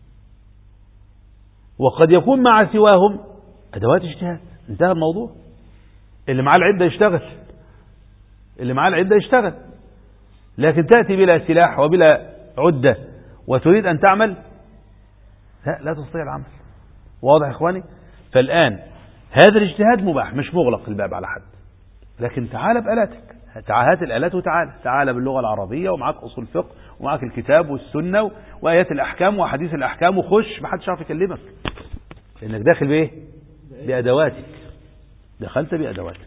وقد يكون مع سواهم أدوات اجتهاد، انتهى الموضوع. اللي معاه العدة يشتغل، اللي معاه العدة يشتغل، لكن تأتي بلا سلاح وبلا عدة وتريد أن تعمل، لا تستطيع العمل. واضح يا إخواني؟ فالآن هذا الاجتهاد مباح، مش مغلق الباب على حد، لكن تعال بآلاتك، هات الآلات تعال باللغة العربية، ومعاك أصول فقه، ومعاك الكتاب والسنة وآيات الأحكام وحديث الأحكام، وخش محدش عارف يكلمك، لأنك داخل بإيه؟ بأدواتك، دخلت بأدواتك.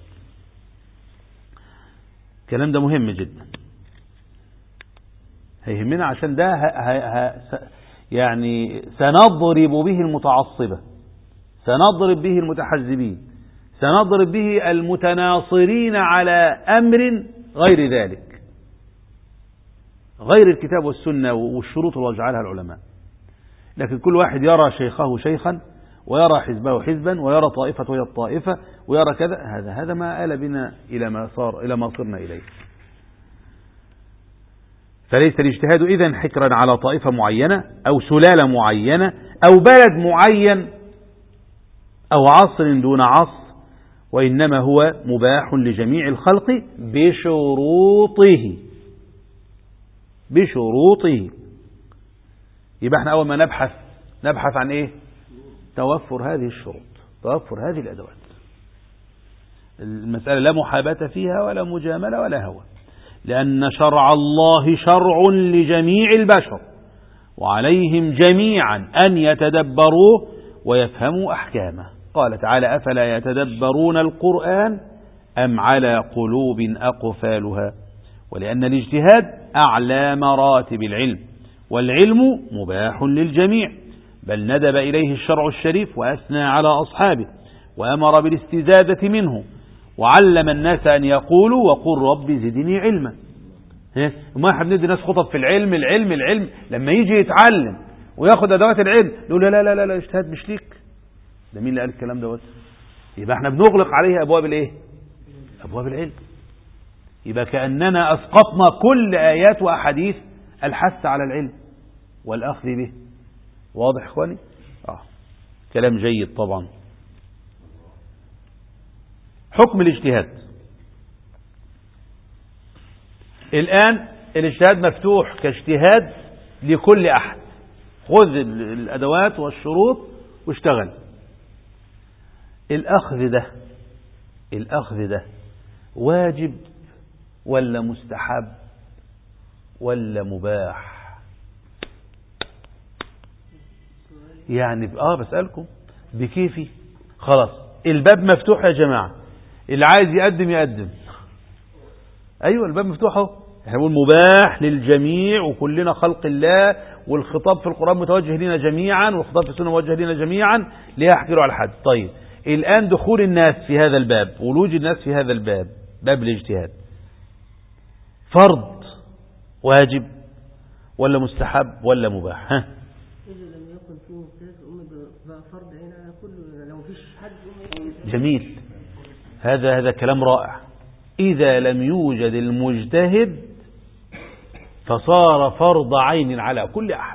الكلام ده مهم جدا، هيهمنا عشان ده يعني سنضرب به المتعصبة، سنضرب به المتحزبين، سنضرب به المتناصرين على أمر غير ذلك، غير الكتاب والسنة والشروط اللي وجعلها العلماء. لكن كل واحد يرى شيخه شيخا ويرى حزبه حزبا ويرى طائفة وهي الطائفة ويرى كذا. هذا ما آل بنا إلى ما صرنا إليه. فليس الاجتهاد إذن حكرا على طائفة معينة أو سلالة معينة أو بلد معين أو عصر دون عصر، وإنما هو مباح لجميع الخلق بشروطه. يبقى احنا أول ما نبحث عن إيه؟ توفر هذه الشروط، توفر هذه الأدوات. المسألة لا محاباة فيها ولا مجاملة ولا هوى، لأن شرع الله شرع لجميع البشر، وعليهم جميعا أن يتدبروه ويفهموا أحكامه. قال تعالى: أفلا يتدبرون القرآن أم على قلوب أقفالها. ولأن الاجتهاد أعلى مراتب العلم، والعلم مباح للجميع، بل ندب إليه الشرع الشريف وأثنى على أصحابه وأمر بالاستزادة منه، وعلم الناس أن يقولوا: وقل رب زدني علما. ما احنا بندي ناس خطب في العلم العلم العلم، لما يجي يتعلم وياخد أدوات العلم يقول: لا لا لا لا، اجتهاد مش ليك. ده مين اللي قال الكلام دوت؟ يبقى احنا بنغلق عليه أبواب الايه؟ أبواب العلم. يبقى كأننا أسقطنا كل آيات وأحاديث الحث على العلم والأخذ به. واضح إخواني؟ كلام جيد طبعا. حكم الاجتهاد. الآن الاجتهاد مفتوح كاجتهاد لكل أحد. خذ الأدوات والشروط واشتغل. الأخذ ده واجب ولا مستحب ولا مباح؟ يعني بسألكم بكيفي. خلاص الباب مفتوح يا جماعة، اللي عايز يقدم. أيوة الباب مفتوح اهو. احنا بنقول مباح للجميع وكلنا خلق الله، والخطاب في القرآن متوجه لنا جميعا، والخطاب في السنة موجه لنا جميعا. ليه أحكي له على حد؟ طيب الآن دخول الناس في هذا الباب، ولوج الناس في هذا الباب، باب الاجتهاد، فرض واجب ولا مستحب ولا مباح؟ إذا لم يكن فيه مجتهد بقى فرض عين على كل، لو فيش حد جميل. هذا كلام رائع. إذا لم يوجد المجتهد فصار فرض عين على كل أحد.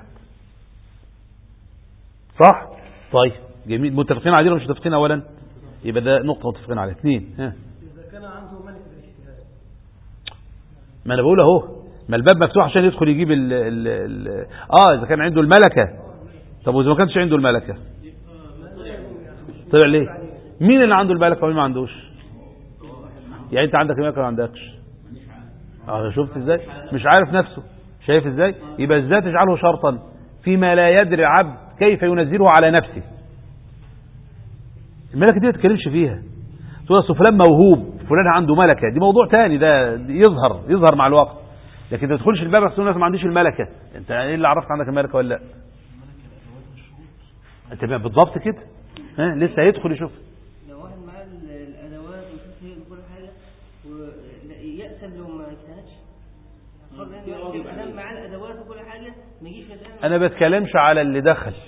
صح؟ طيب جميل. متفقين عليه ولا مش متفقين؟ أولا يبقى ده نقطة متفقين عليها. اثنين، إذا كان عنده ملكة الاجتهاد، ما أنا بقول أهو، ما الباب مفتوح عشان يدخل يجيب إذا كان عنده الملكة. طب وإذا ما كانش عنده الملكة طلع ليه؟ مين اللي عنده الملكة ومين ما عندوش؟ يعني أنت عندك الملكة ولا ما عندكش؟ شفت إزاي؟ مش عارف نفسه. شايف إزاي؟ يبقى إزاي تجعله شرطا فيما لا يدري عبد كيف ينزله على نفسه؟ الملكة دي ما تتكلمش فيها. تقول أصل فلان موهوب، فلان عنده ملكة، دي موضوع تاني، ده يظهر مع الوقت. لكن ما تدخلش الباب عشان الناس ما عنديش الملكة. انت ايه اللي عرفك عندك الملكة ولا لا؟ انت بالضبط كده. لسه هيدخل يشوف. لو واحد معاه الادوات ويشوف هي كل حاجه ويأسم لو ما اجتهدش، يبقى معاه الادوات وكل حاجه ما يجيش انا بتكلمش على اللي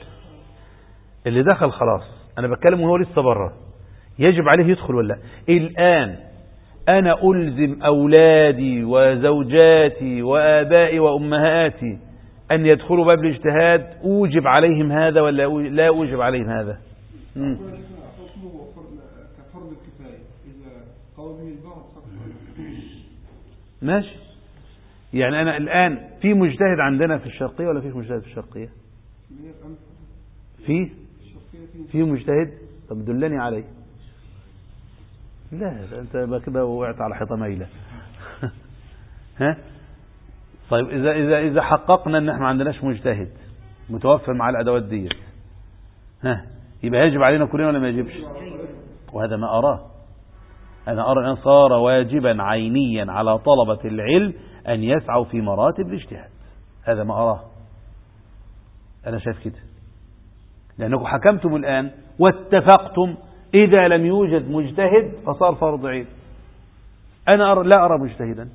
دخل خلاص، انا بتكلم وهو لسه بره، يجب عليه يدخل ولا لا؟ الان أنا ألزم أولادي وزوجاتي وآبائي وأمهاتي أن يدخلوا باب الاجتهاد، أوجب عليهم هذا ولا لا أوجب عليهم هذا؟ حكمه كفرض الكفاية إذا قوى به البعض ماشي. يعني أنا الآن في مجتهد عندنا في الشرقية ولا فيش مجتهد في الشرقية؟ في مجتهد. طب دلني عليه. لا انت كده وقعت على حيطه مايله. طيب اذا حققنا ان احنا ما عندناش مجتهد متوفر مع الادوات ديت، يبقى يجب علينا كلنا ولا ما يجبش؟ وهذا ما اراه. انا ارى ان صار واجبا عينيا على طلبة العلم ان يسعوا في مراتب الاجتهاد. هذا ما اراه. انا شايف كده، لانكم حكمتم الان واتفقتم إذا لم يوجد مجتهد فصار فرض عين. أنا لا أرى مجتهدا.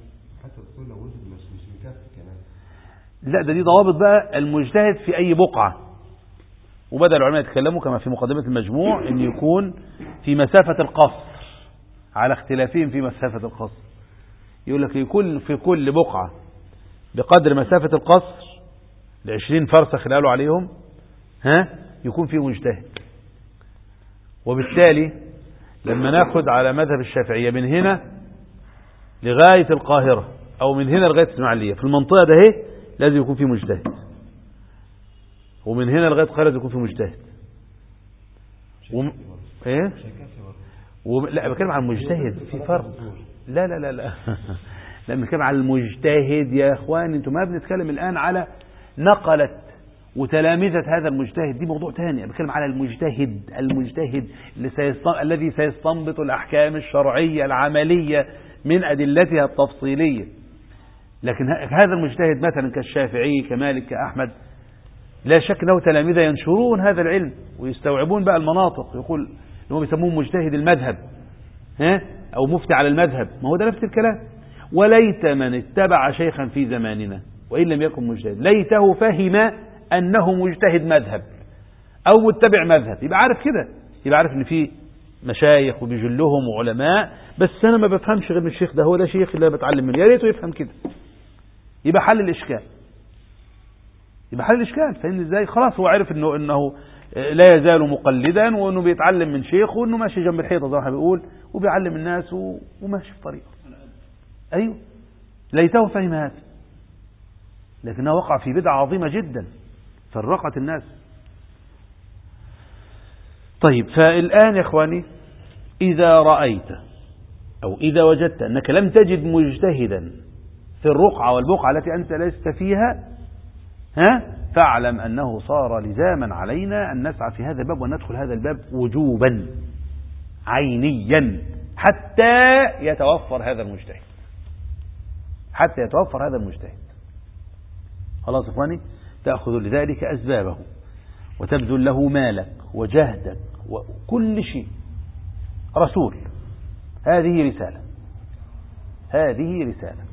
لا، دي ضوابط بقى. المجتهد في أي بقعة، وبدأ العلماء يتكلموا كما في مقدمة المجموع أن يكون في مسافة القصر على اختلافهم في مسافة القصر. يقول لك يكون في كل بقعة بقدر مسافة القصر 20 فرسخ اللي قالوا عليهم يكون فيه مجتهد. وبالتالي لما ناخد على مذهب الشافعية من هنا لغاية القاهرة أو من هنا لغاية الإسماعيلية في المنطقة ده لازم يكون فيه مجتهد، ومن هنا لغاية القاهرة لازم يكون فيه مجتهد. ايه لا بتكلم عن المجتهد في فرق. لا لا لا لا لا بنتكلم عن المجتهد يا اخوان. انتم ما بنتكلم الآن على نقلت وتلامذة هذا المجتهد، دي موضوع ثاني. بتكلم على المجتهد الذي سيستنبط الأحكام الشرعية العملية من أدلتها التفصيلية. لكن هذا المجتهد مثلا كالشافعي كمالك كأحمد لا شك له تلامذة ينشرون هذا العلم ويستوعبون بقى المناطق. يقول هم بيسموه مجتهد المذهب أو مفتي على المذهب. ما هو ده نفس الكلام. وليت من اتبع شيخا في زماننا وإن لم يكن مجتهد، ليته فهم أنه مجتهد مذهب أو متبع مذهب. يبقى عارف كده، يبقى عارف إن في مشايخ وبيجلهم وعلماء، بس أنا ما بفهمش غير من الشيخ ده، هو ده شيخ اللي بتعلم منه. يا ريته يفهم كده، يبقى حل الإشكال. فإن إزاي؟ خلاص هو عارف إنه لا يزال مقلدا، وإنه بيتعلم من شيخ، وإنه ماشي جنب الحيطة زي ما بيقول، وبيعلم الناس وماشي في طريقه. أيوه ليته فهم هذا، لكنه وقع في بدعة عظيمة جدا فرقت الناس. طيب فالآن يا إخواني إذا رأيت أو إذا وجدت أنك لم تجد مجتهدا في الرقعة والبقعة التي أنت لست فيها فاعلم أنه صار لزاما علينا أن نسعى في هذا الباب وندخل هذا الباب وجوبا عينيا حتى يتوفر هذا المجتهد. خلاص إخواني، تأخذ لذلك أسبابه وتبذل له مالك وجهدك وكل شيء. رسول، هذه رسالة.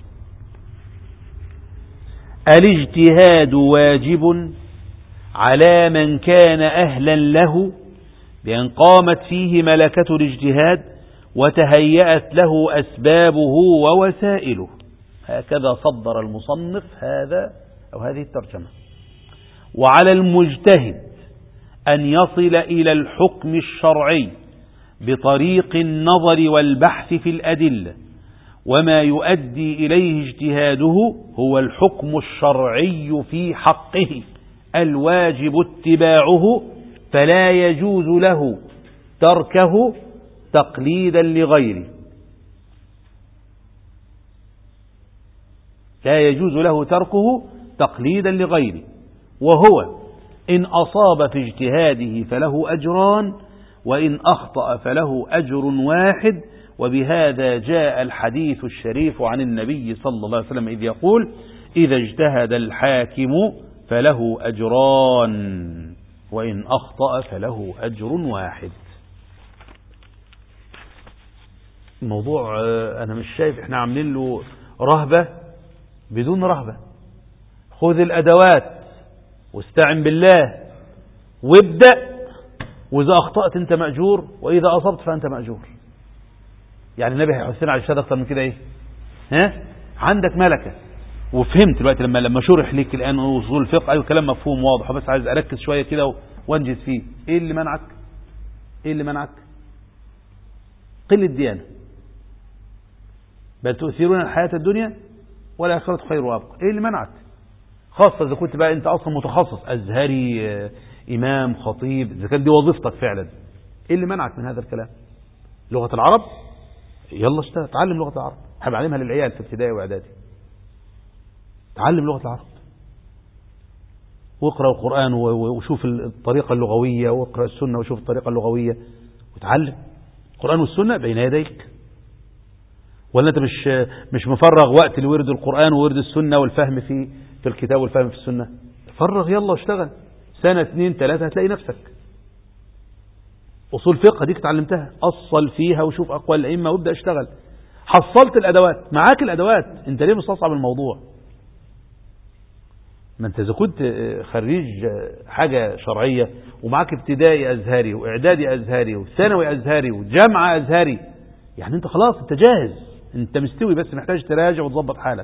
الاجتهاد واجب على من كان أهلا له بأن قامت فيه ملكة الاجتهاد وتهيأت له أسبابه ووسائله. هكذا صدر المصنف هذه الترجمة. وعلى المجتهد أن يصل إلى الحكم الشرعي بطريق النظر والبحث في الأدلة، وما يؤدي إليه اجتهاده هو الحكم الشرعي في حقه الواجب اتباعه، فلا يجوز له تركه تقليدا لغيره. وهو إن أصاب في اجتهاده فله أجران، وإن أخطأ فله أجر واحد. وبهذا جاء الحديث الشريف عن النبي صلى الله عليه وسلم إذ يقول: إذا اجتهد الحاكم فله أجران، وإن أخطأ فله أجر واحد. الموضوع أنا مش شايف إحنا عاملين له رهبة بدون رهبة. خذ الأدوات واستعن بالله وابدأ، وإذا أخطأت أنت مأجور، وإذا أصبت فأنت مأجور. يعني النبي هيحثنا على الشهادة أكثر من كده إيه؟ عندك ملكة وفهمت دلوقتي لما شرح ليك الآن أصول الفقه. أيوة كلام مفهوم واضح، بس عايز أركز شوية كده وانجز فيه. إيه اللي منعك؟ قلة الديانة، بل تؤثرون الحياة الدنيا والآخرة خير وأبقى. إيه اللي منعك؟ خاصة إذا كنت بقى أنت أصلا متخصص أزهري، إمام، خطيب، إذا كانت دي وظيفتك فعلا. إيه اللي منعك من هذا الكلام؟ لغة العرب؟ يلا اشتغل تعلم لغة العرب. حاب علمها للعيال في ابتدائي وإعدادي. تعلم لغة العرب واقرأ القرآن وشوف الطريقة اللغوية، واقرأ السنة وشوف الطريقة اللغوية، وتعلم القرآن والسنة بين يديك. ولا أنت مش مفرغ وقت لورد القرآن وورد السنة والفهم في الكتاب والفهم في السنة؟ فرغ يلا واشتغل. 1 2 3 هتلاقي نفسك. أصول فقه ديك تعلمتها، أصل فيها وشوف أقوال الأئمة وابدأ اشتغل. حصلت الأدوات، معاك الأدوات، أنت ليه مستصعب الموضوع؟ ما انت اذا كنت خريج حاجة شرعية ومعاك ابتدائي ازهري واعدادي ازهري وثانوي ازهري وجامعة ازهري، يعني انت خلاص انت جاهز، انت مستوي، بس محتاج تراجع وتظبط حالك.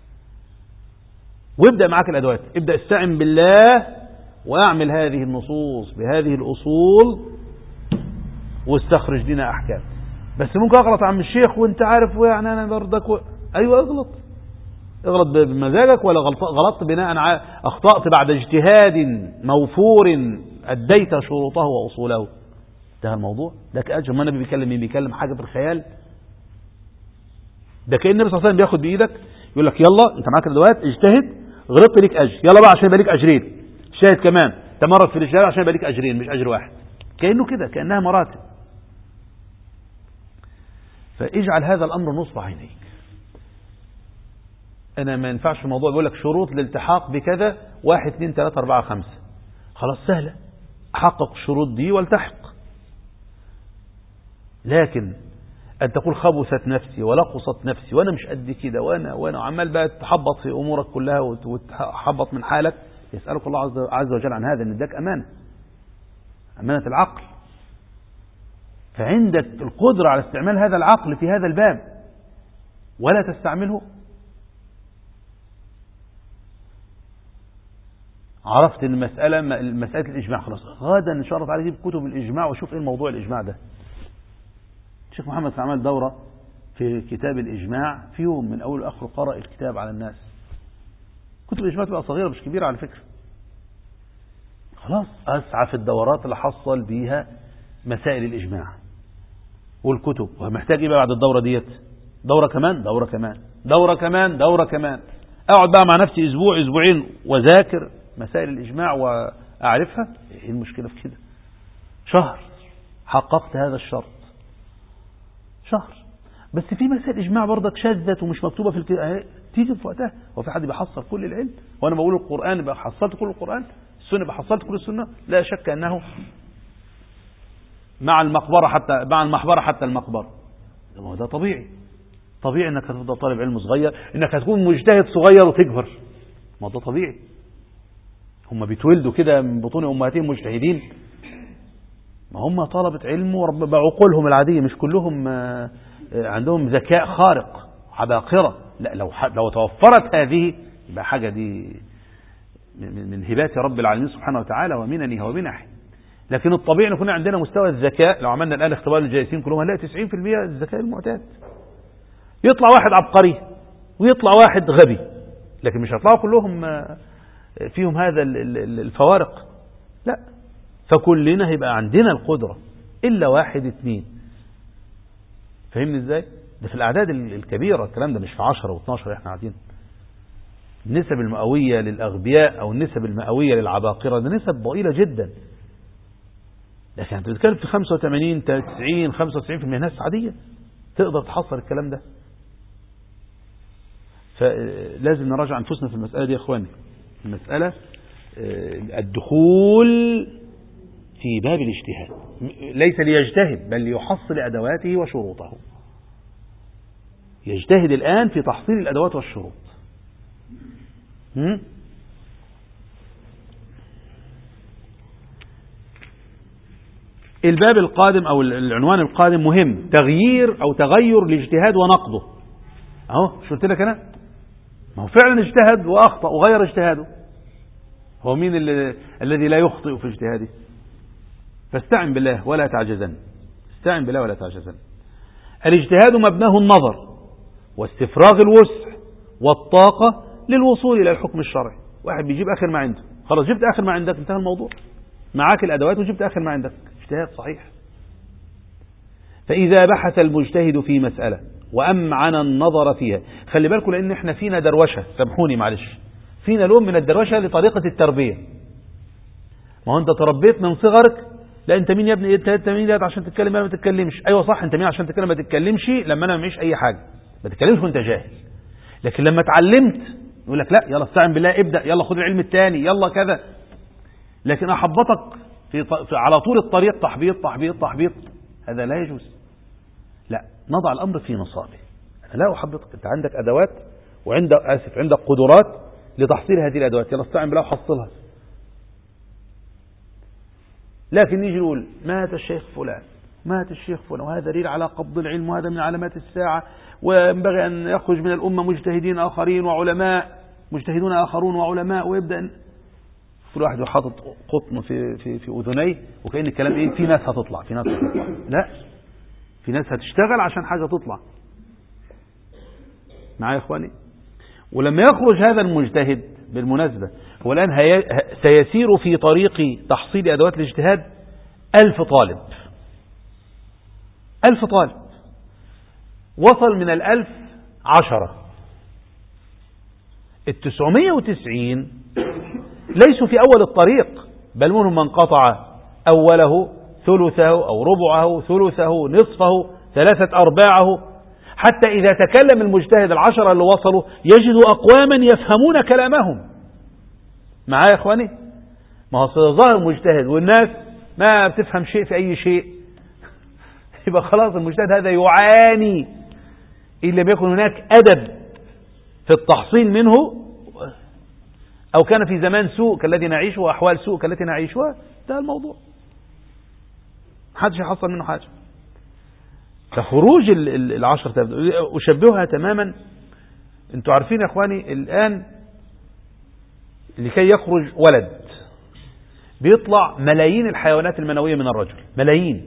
وابدأ معاك الادوات، ابدأ استعن بالله واعمل هذه النصوص بهذه الاصول واستخرج لنا احكام. بس ممكن اغلط عم الشيخ وانت عارف يعني انا برضك ايوه اغلط بمزاجك، ولا غلطت بناء على اخطأت بعد اجتهاد موفور اديت شروطه واصوله، ده الموضوع. ده كأجر. ما النبي بيكلم مين؟ بيكلم حاجة في الخيال؟ ده كأن النبي صلى الله عليه وسلم بياخد بايدك يقول لك يلا انت معاك الادوات اجتهد، غلطت ليك اجر، يلا بقى عشان يبقى ليك اجرين، اجتهد كمان تمرد في الاجتهاد عشان يبقى ليك اجرين مش اجر واحد. كأنه كده، كأنها مراتب. فاجعل هذا الامر نصب عينيك. انا ما ينفعش في الموضوع بيقول لك شروط الالتحاق بكذا 1 2 3 4 5، خلاص سهلة، احقق الشروط دي والتحق. لكن أن تقول خبثت نفسي ولقصت نفسي وأنا مش قد كده وأنا عمال بقى تحبط في أمورك كلها وتحبط من حالك. يسألك الله عز وجل عن هذا، أن اداك أمانة العقل، فعندك القدرة على استعمال هذا العقل في هذا الباب ولا تستعمله. عرفت أن مسألة الإجماع خلاص، غدا إن شاء الله تعالى جيب كتب الإجماع وشوف إيه الموضوع الإجماع ده. الشيخ محمد عمل دورة في كتاب الإجماع، في يوم من أول لآخره قرأ الكتاب على الناس. كتب الإجماع تبقى صغيرة مش كبيرة على فكرة. خلاص أسعى في الدورات اللي حصل بيها مسائل الإجماع والكتب، ومحتاج إيه بعد الدورة ديت؟ دورة كمان، دورة كمان، دورة كمان، دورة كمان. أقعد بقى مع نفسي أسبوع أسبوعين وذاكر مسائل الإجماع وأعرفها. إيه المشكلة في كده؟ شهر حققت هذا الشرط، شهر. بس في مسائل إجماع برضك شاذت ومش مكتوبة في الكتاب، تيجي في وقتها. وفي حد بيحصل كل العلم؟ وأنا بقول القرآن يبقى حصلت كل القرآن، السنة يبقى حصلت كل السنة؟ لا شك أنه مع المقبرة حتى المقبرة. ده طبيعي انك هتفضل طالب علم صغير، انك هتكون مجتهد صغير وتكبر، ما ده طبيعي. هم بيتولدوا كده من بطون امهاتهم مجتهدين؟ ما هم طلبة علم بعقولهم العادية، مش كلهم عندهم ذكاء خارق عباقرة. لا، لو توفرت هذه يبقى حاجة دي من هبات رب العالمين سبحانه وتعالى ومننه ومنحه. لكن الطبيعي ان يكون عندنا مستوى الذكاء. لو عملنا الآن اختبار للجالسين كلهم هنلاقي 90% الذكاء المعتاد. يطلع واحد عبقري ويطلع واحد غبي، لكن مش هيطلعوا كلهم فيهم هذا الفوارق، لا. فكلنا هيبقى عندنا القدرة إلا 1 2. فهمني ازاي؟ ده في الأعداد الكبيرة الكلام ده، مش في 10 و12 احنا قاعدين. النسب المئوية للأغبياء أو النسب المئوية للعباقرة ده نسب ضئيلة جدا. لكن انت بتتكلم في 85 90 95% ناس عادية تقدر تحصل الكلام ده. فلازم نراجع أنفسنا في المسألة دي يا إخواني. المسألة الدخول في باب الاجتهاد ليس ليجتهد، بل ليحصل أدواته وشروطه. يجتهد الآن في تحصيل الأدوات والشروط. الباب القادم أو العنوان القادم مهم، تغير الاجتهاد ونقضه. اهو شو قلت لك أنا؟ ما هو فعلا اجتهد وأخطأ وغير اجتهاده. هو مين الذي لا يخطئ في اجتهاده؟ فاستعن بالله ولا تعجزن. استعن بالله ولا تعجزن. الاجتهاد مبناه النظر واستفراغ الوسع والطاقة للوصول إلى الحكم الشرعي. واحد بيجيب آخر ما عنده، خلاص جبت آخر ما عندك، انتهى الموضوع. معاك الأدوات وجبت آخر ما عندك، اجتهاد صحيح. فإذا بحث المجتهد في مسألة وأمعن النظر فيها، خلي بالكم لأن احنا فينا دروشة، سامحوني معلش، فينا لون من الدروشة لطريقة التربية. ما هو انت تربيت من صغرك، لا انت مين يا ابني، انت مين عشان تتكلم ما تتكلمش. ايوه صح، انت مين عشان تتكلم ما تتكلمش. لما انا ما معيش اي حاجة ما تتكلمش وانت جاهل. لكن لما اتعلمت يقول لك لا يلا استعن بالله، ابدأ يلا خد العلم الثاني يلا كذا. لكن احبطك على طول الطريق تحبيط، هذا لا يجوز. لا، نضع الامر في نصابه. انا لا احبطك، انت عندك ادوات عندك قدرات، لتحصيل هذه الأدوات، يلا استعن بالله وحصلها. لكن نيجي نقول مات الشيخ فلان، مات الشيخ فلان، وهذا دليل على قبض العلم، وهذا من علامات الساعة، وينبغي أن يخرج من الأمة مجتهدين آخرين وعلماء، مجتهدون آخرون وعلماء، ويبدأ كل واحد حاطط قطن في أذنيه، وكأن الكلام إيه، في ناس هتطلع، في ناس هتطلع، لا، في ناس هتشتغل عشان حاجة تطلع. معايا يا إخواني؟ ولما يخرج هذا المجتهد بالمناسبة، هو الآن سيسير في طريق تحصيل أدوات الاجتهاد 1000 طالب، 1000 طالب، وصل من 1000 10، 990 ليسوا في أول الطريق، بل منهم من قطع أوله، ثلثه أو ربعه، ثلثه، نصفه، 3/4، حتى إذا تكلم المجتهد 10 اللي وصلوا يجد أقواما يفهمون كلامهم. معايا يا إخواني؟ ما هو ظاهر مجتهد والناس ما بتفهم شيء في أي شيء، يبقى خلاص المجتهد هذا يعاني إن لم يكن هناك أدب في التحصيل منه، أو كان في زمان سوء كالذي نعيشه وأحوال سوء كالتي نعيشها، ده الموضوع، محدش يحصل منه حاجة. فخروج 10 أشبهها تماما، انتوا عارفين يا اخواني الآن لكي يخرج ولد بيطلع ملايين الحيوانات المنوية من الرجل، ملايين،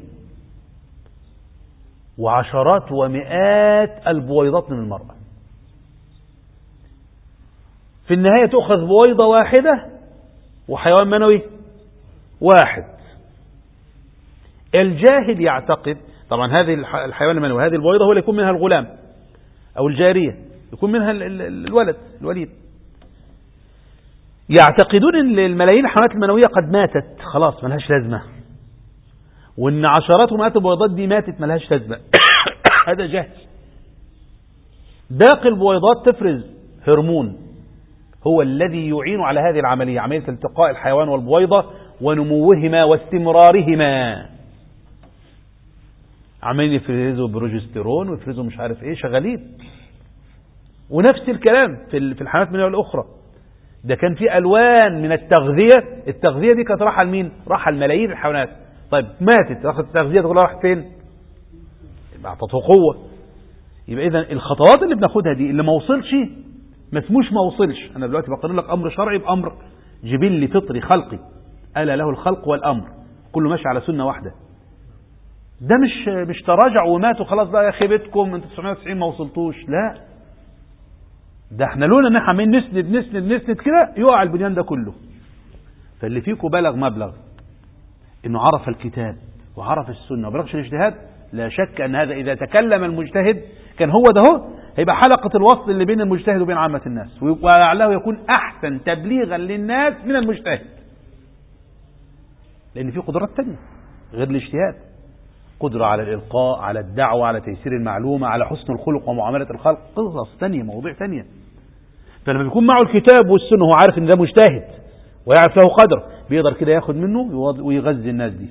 وعشرات ومئات البويضات من المرأة. في النهاية تأخذ بويضة واحدة وحيوان منوي واحد. الجاهل يعتقد طبعا هذه الحيوان المنوي، هذه البويضة هو اللي يكون منها الغلام أو الجارية، يكون منها الوليد. يعتقدون أن الملايين الحيوانات المنوية قد ماتت خلاص ملهاش لازمة، وأن عشرات ومئات البويضات دي ماتت ملهاش لازمة. هذا جهل. باقي البويضات تفرز هرمون هو الذي يعين على هذه العملية، عملية التقاء الحيوان والبويضة ونموهما واستمرارهما. عمالين يفرزوا بروجستيرون ويفرزوا مش عارف ايه، شغالين. ونفس الكلام في الحيوانات المنوية الأخرى. ده كان في ألوان من التغذية دي كانت راحة لمين؟ راحة لملايين الحيوانات. طيب ماتت، أخذت التغذية تقول راحت فين؟ يبقى أعطته قوة. يبقى إذا الخطوات اللي بناخدها دي اللي ما وصلش ما اسموش ما وصلش. أنا دلوقتي بقارن لك أمر شرعي بأمر جبلي فطري خلقي، ألا له الخلق والأمر، كله ماشي على سنة واحدة. ده مش تراجع وماتوا خلاص بقى يا خيبتكم انتوا 990 ما وصلتوش، لا، ده احنا لولا ان احنا عمالين نسند كده يقع البنيان ده كله. فاللي فيكم بلغ مبلغ انه عرف الكتاب وعرف السنة وبلغش الاجتهاد، لا شك ان هذا اذا تكلم المجتهد كان هو ده هو هيبقى حلقة الوصل اللي بين المجتهد وبين عامة الناس، ولعله يكون احسن تبليغا للناس من المجتهد، لان في قدرات تانية غير الاجتهاد، قدرة على الإلقاء، على الدعوة، على تيسير المعلومة، على حسن الخلق ومعاملة الخلق، قصص تانية، مواضيع تانية. فلما بيكون معه الكتاب والسنة هو عارف ان ده مجتهد ويعرف له قدر، بيقدر كده ياخد منه ويغذي الناس دي.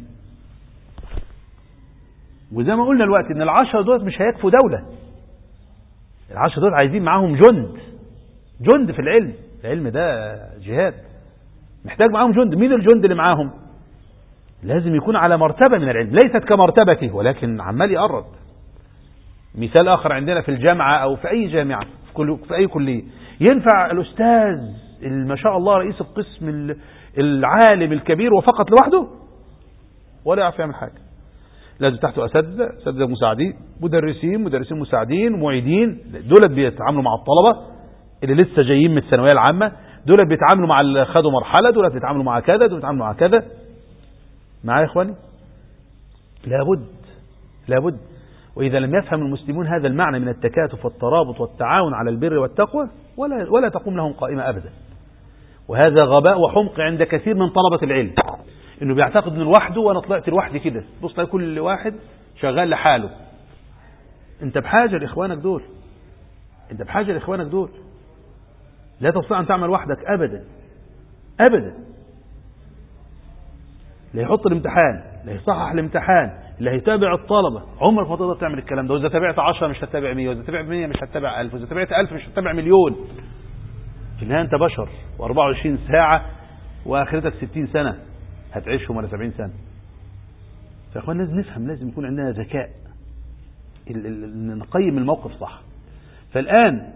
وزي ما قلنا الوقت ان 10 دول مش هيكفوا دولة، 10 دول عايزين معاهم جند في العلم ده جهاد، محتاج معاهم جند. مين الجند اللي معاهم؟ لازم يكون على مرتبة من العلم، ليست كمرتبته ولكن عمال يقرب. مثال آخر عندنا في الجامعة أو في أي جامعة في أي كلية، ينفع الأستاذ ما شاء الله رئيس القسم العالم الكبير وفقط لوحده ولا يعرف يعمل حاجة؟ لازم تحته أساتذة مساعدين، مدرسين مساعدين، معيدين، دول بيتعاملوا مع الطلبة اللي لسه جايين من الثانوية العامة، دول بيتعاملوا مع اللي خدوا مرحلة، دول بيتعاملوا مع كذا، دول بيتعاملوا مع كذا. معايا يا إخواني؟ لابد. وإذا لم يفهم المسلمون هذا المعنى من التكاتف والترابط والتعاون على البر والتقوى ولا تقوم لهم قائمة أبدا. وهذا غباء وحمق عند كثير من طلبة العلم، إنه بيعتقد إنه لوحده وأنا طلعت لوحدي كده. بص كل واحد شغال لحاله. أنت بحاجة لإخوانك دول، لا تستطيع أن تعمل وحدك أبدا. لا يحط الامتحان، لا يصحح الامتحان، لا يتابع الطلبة، عمرك ما تقدر تعمل الكلام ده. وإذا تابعت 10 مش هتتابع 100، وإذا تابعت 100 مش هتتابع 1000، وإذا تابعت 1000 مش هتتابع مليون. في النهاية أنت بشر، و24 ساعة وآخرتك 60 سنة هتعيشهم ولا 70 سنة. فأخوان لازم نفهم، لازم يكون عندنا ذكاء نقيم الموقف صح. فالآن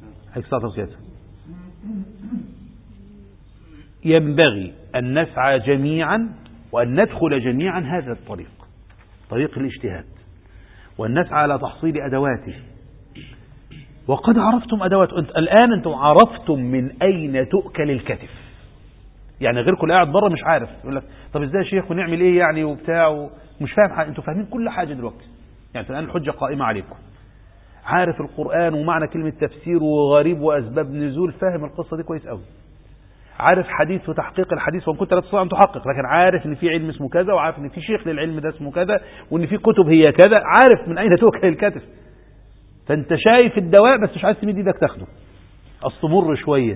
ينبغي أن نسعى جميعا وأن ندخل جميعا هذا الطريق، طريق الاجتهاد، وأن نسعى على تحصيل أدواته. وقد عرفتم أدواته، الآن أنتم عرفتم من أين تؤكل الكتف. يعني غيركم قاعد بره مش عارف، يقول لك طب ازاي يا شيخ ونعمل ايه يعني وبتاع، مش فاهم حاجة. انتم فاهمين كل حاجة دلوقتي، يعني الآن الحجة قائمة عليكم. عارف القرآن ومعنى كلمة تفسير وغريب وأسباب نزول، فاهم القصة دي كويس قوي. عارف حديث وتحقيق الحديث، وان كنت لا تستطيع أن تحقق، لكن عارف ان في علم اسمه كذا، وعارف ان في شيخ للعلم ده اسمه كذا، وان في كتب هي كذا. عارف من أين تؤكل الكتف. فانت شايف الدواء بس مش عايز تمد ايدك تاخده، اصل مر شوية،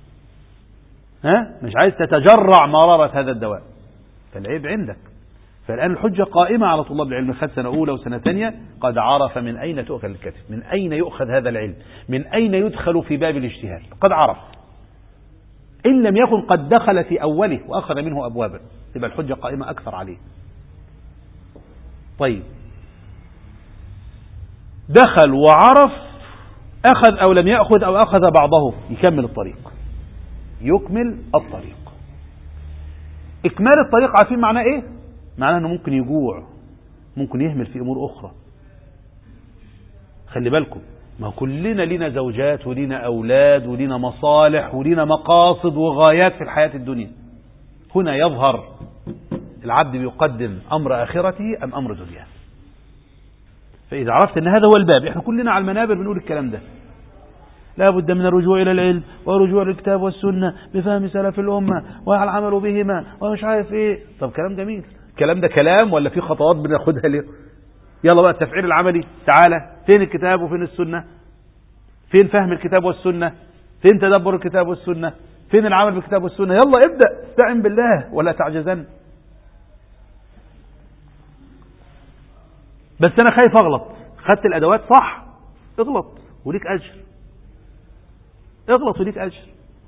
مش عايز تتجرع مرارة هذا الدواء، فالعيب عندك. فالآن الحجة قائمة على طلاب العلم، خد سنة أولى وسنة ثانية، قد عرف من أين تؤكل الكتف، من أين يؤخذ هذا العلم، من أين يدخل في باب الاجتهاد، قد عرف. إن لم يكن قد دخل في أوله وأخذ منه أبوابا، تبقى الحجة قائمة أكثر عليه. طيب، دخل وعرف، أخذ أو لم يأخذ أو أخذ بعضه، يكمل الطريق، يكمل الطريق. إكمال الطريق عارفين معناه إيه؟ معناه أنه ممكن يجوع، ممكن يهمل في أمور أخرى. خلي بالكم، ما كلنا لنا زوجات ولنا أولاد ولنا مصالح ولنا مقاصد وغايات في الحياة الدنيا. هنا يظهر العبد بيقدم أمر آخرته أم أمر دنياه. فإذا عرفت أن هذا هو الباب، إحنا كلنا على المنابر بنقول الكلام ده، لا بد من الرجوع إلى العلم ورجوع للكتاب والسنة بفهم سلف الأمة والعمل بهما ومش عارف إيه. طب كلام جميل، الكلام ده كلام ولا في خطوات بناخدها ليه؟ يلا بقى التفعيل العملي. تعالى، فين الكتاب وفين السنة؟ فين فهم الكتاب والسنة؟ فين تدبر الكتاب والسنة؟ فين العمل بالكتاب والسنة؟ يلا ابدأ، استعن بالله ولا تعجزن. بس أنا خايف أغلط. خدت الأدوات صح، اغلط وليك أجر، اغلط وليك أجر.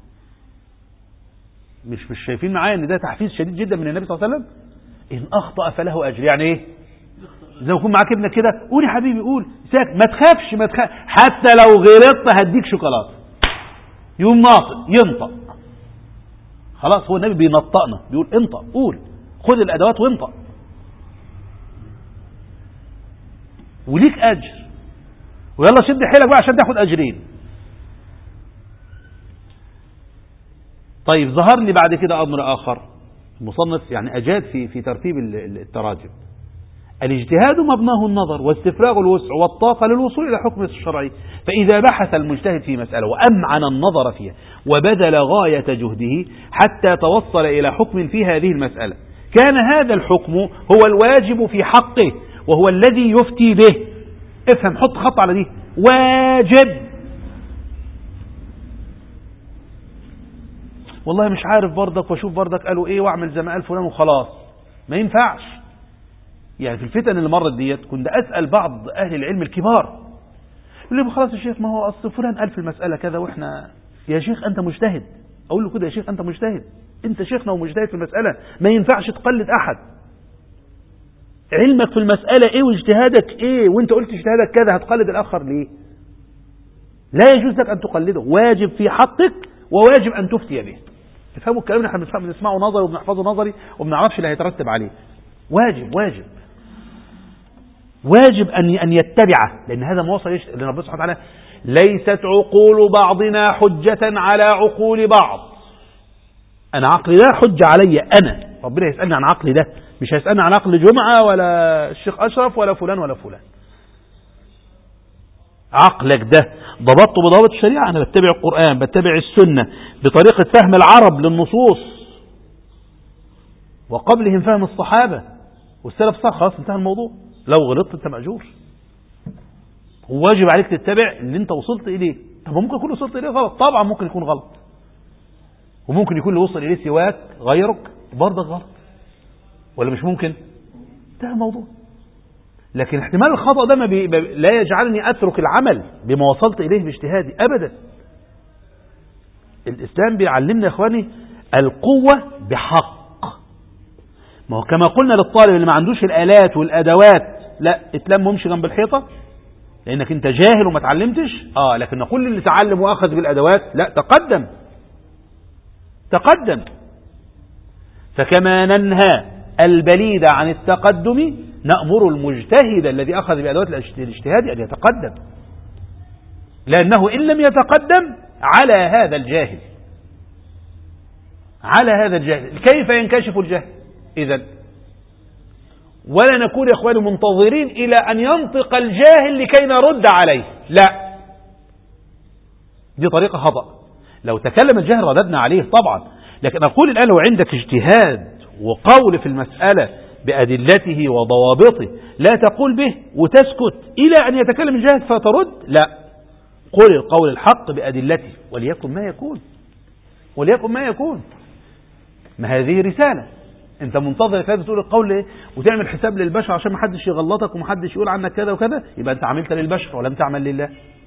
مش شايفين معايا ان ده تحفيز شديد جدا من النبي صلى الله عليه وسلم؟ إن أخطأ فله أجر. يعني إيه؟ زي ما يكون معاك ابنك كده، قول يا حبيبي قول، ساكت، ما تخافش حتى لو غلطت هديك شوكولاته. يقوم ناطق، ينطق. خلاص، هو النبي بينطقنا، بيقول انطق، قول، خذ الأدوات وانطق وليك أجر. ويلا شد حيلك بقى عشان تاخد أجرين. طيب، ظهر لي بعد كده أمر آخر. المصنف يعني أجاد في ترتيب التراجم. الاجتهاد مبناه النظر واستفراغ الوسع والطاقة للوصول إلى حكم الشرعي. فإذا بحث المجتهد في مسألة وأمعن النظر فيها وبذل غاية جهده حتى توصل إلى حكم في هذه المسألة، كان هذا الحكم هو الواجب في حقه وهو الذي يفتي به. افهم، حط خط على دي، واجب. والله مش عارف برضك، واشوف برضك قالوا ايه واعمل زي ما قال فلان وخلاص. ما ينفعش. يعني في الفتن اللي مرت ديت كنت أسأل بعض أهل العلم الكبار، يقول لي خلاص يا شيخ، ما هو أصل فلان قال في المسألة كذا وإحنا، يا شيخ أنت مجتهد. أقول له كده، يا شيخ أنت مجتهد، أنت شيخنا ومجتهد في المسألة، ما ينفعش تقلد أحد. علمك في المسألة إيه واجتهادك إيه، وأنت قلت اجتهادك كذا، هتقلد الآخر ليه؟ لا يجوز لك أن تقلده، واجب في حقك وواجب أن تفتي به. تفهموا الكلام اللي احنا بنسمعه نظري وبنحفظه نظري وبنعرفش اللي هيترتب عليه. واجب واجب أن يتبعه، لأن هذا ما وصل لأن ربنا سبحانه وتعالى ليست عقول بعضنا حجة على عقول بعض. أنا عقلي ده حجة علي أنا، ربنا يسألني عن عقلي ده، مش هيسألني عن عقل جمعة ولا الشيخ أشرف ولا فلان ولا فلان. عقلك ده ضبطته بضابط الشريعة، أنا بتبع القرآن، بتبع السنة بطريقة فهم العرب للنصوص وقبلهم فهم الصحابة والسلف صح، خلاص انتهى الموضوع. لو غلطت انت مأجور، وواجب عليك تتبع اللي انت وصلت اليه. طب ممكن يكون وصلت اليه غلط، طبعا ممكن يكون غلط، وممكن يكون اللي وصل اليه سواك غيرك برضه غلط، ولا مش ممكن؟ انتهى الموضوع. لكن احتمال الخطأ ده لا يجعلني اترك العمل بما وصلت اليه باجتهادي ابدا. الإسلام بيعلمنا يا إخواني القوة بحق. ما هو كما قلنا للطالب اللي ما عندوش الآلات والأدوات لا اتلم وامشي جنب الحيطة لأنك أنت جاهل وما تعلمتش. لكن نقول اللي تعلم وأخذ بالأدوات لا تقدم. فكما ننهى البليد عن التقدم نأمر المجتهد الذي أخذ بأدوات الاجتهاد أن يتقدم، لأنه إن لم يتقدم على هذا الجاهل كيف ينكشف الجهل إذن؟ ولا نكون يا إخواني منتظرين إلى أن ينطق الجاهل لكي نرد عليه، لا، دي طريقة خطأ. لو تكلم الجاهل رددنا عليه طبعا، لكن أقول الآن لو عندك اجتهاد وقول في المسألة بأدلته وضوابطه لا تقول به وتسكت إلى أن يتكلم الجاهل فترد، لا، قل القول الحق بأدلته وليكن ما يكون. ما هذه رسالة، انت منتظر كده تقول القول ايه وتعمل حساب للبشر عشان ما حدش يغلطك وما حدش يقول عنك كذا وكذا، يبقى انت عملت للبشر ولم تعمل لله.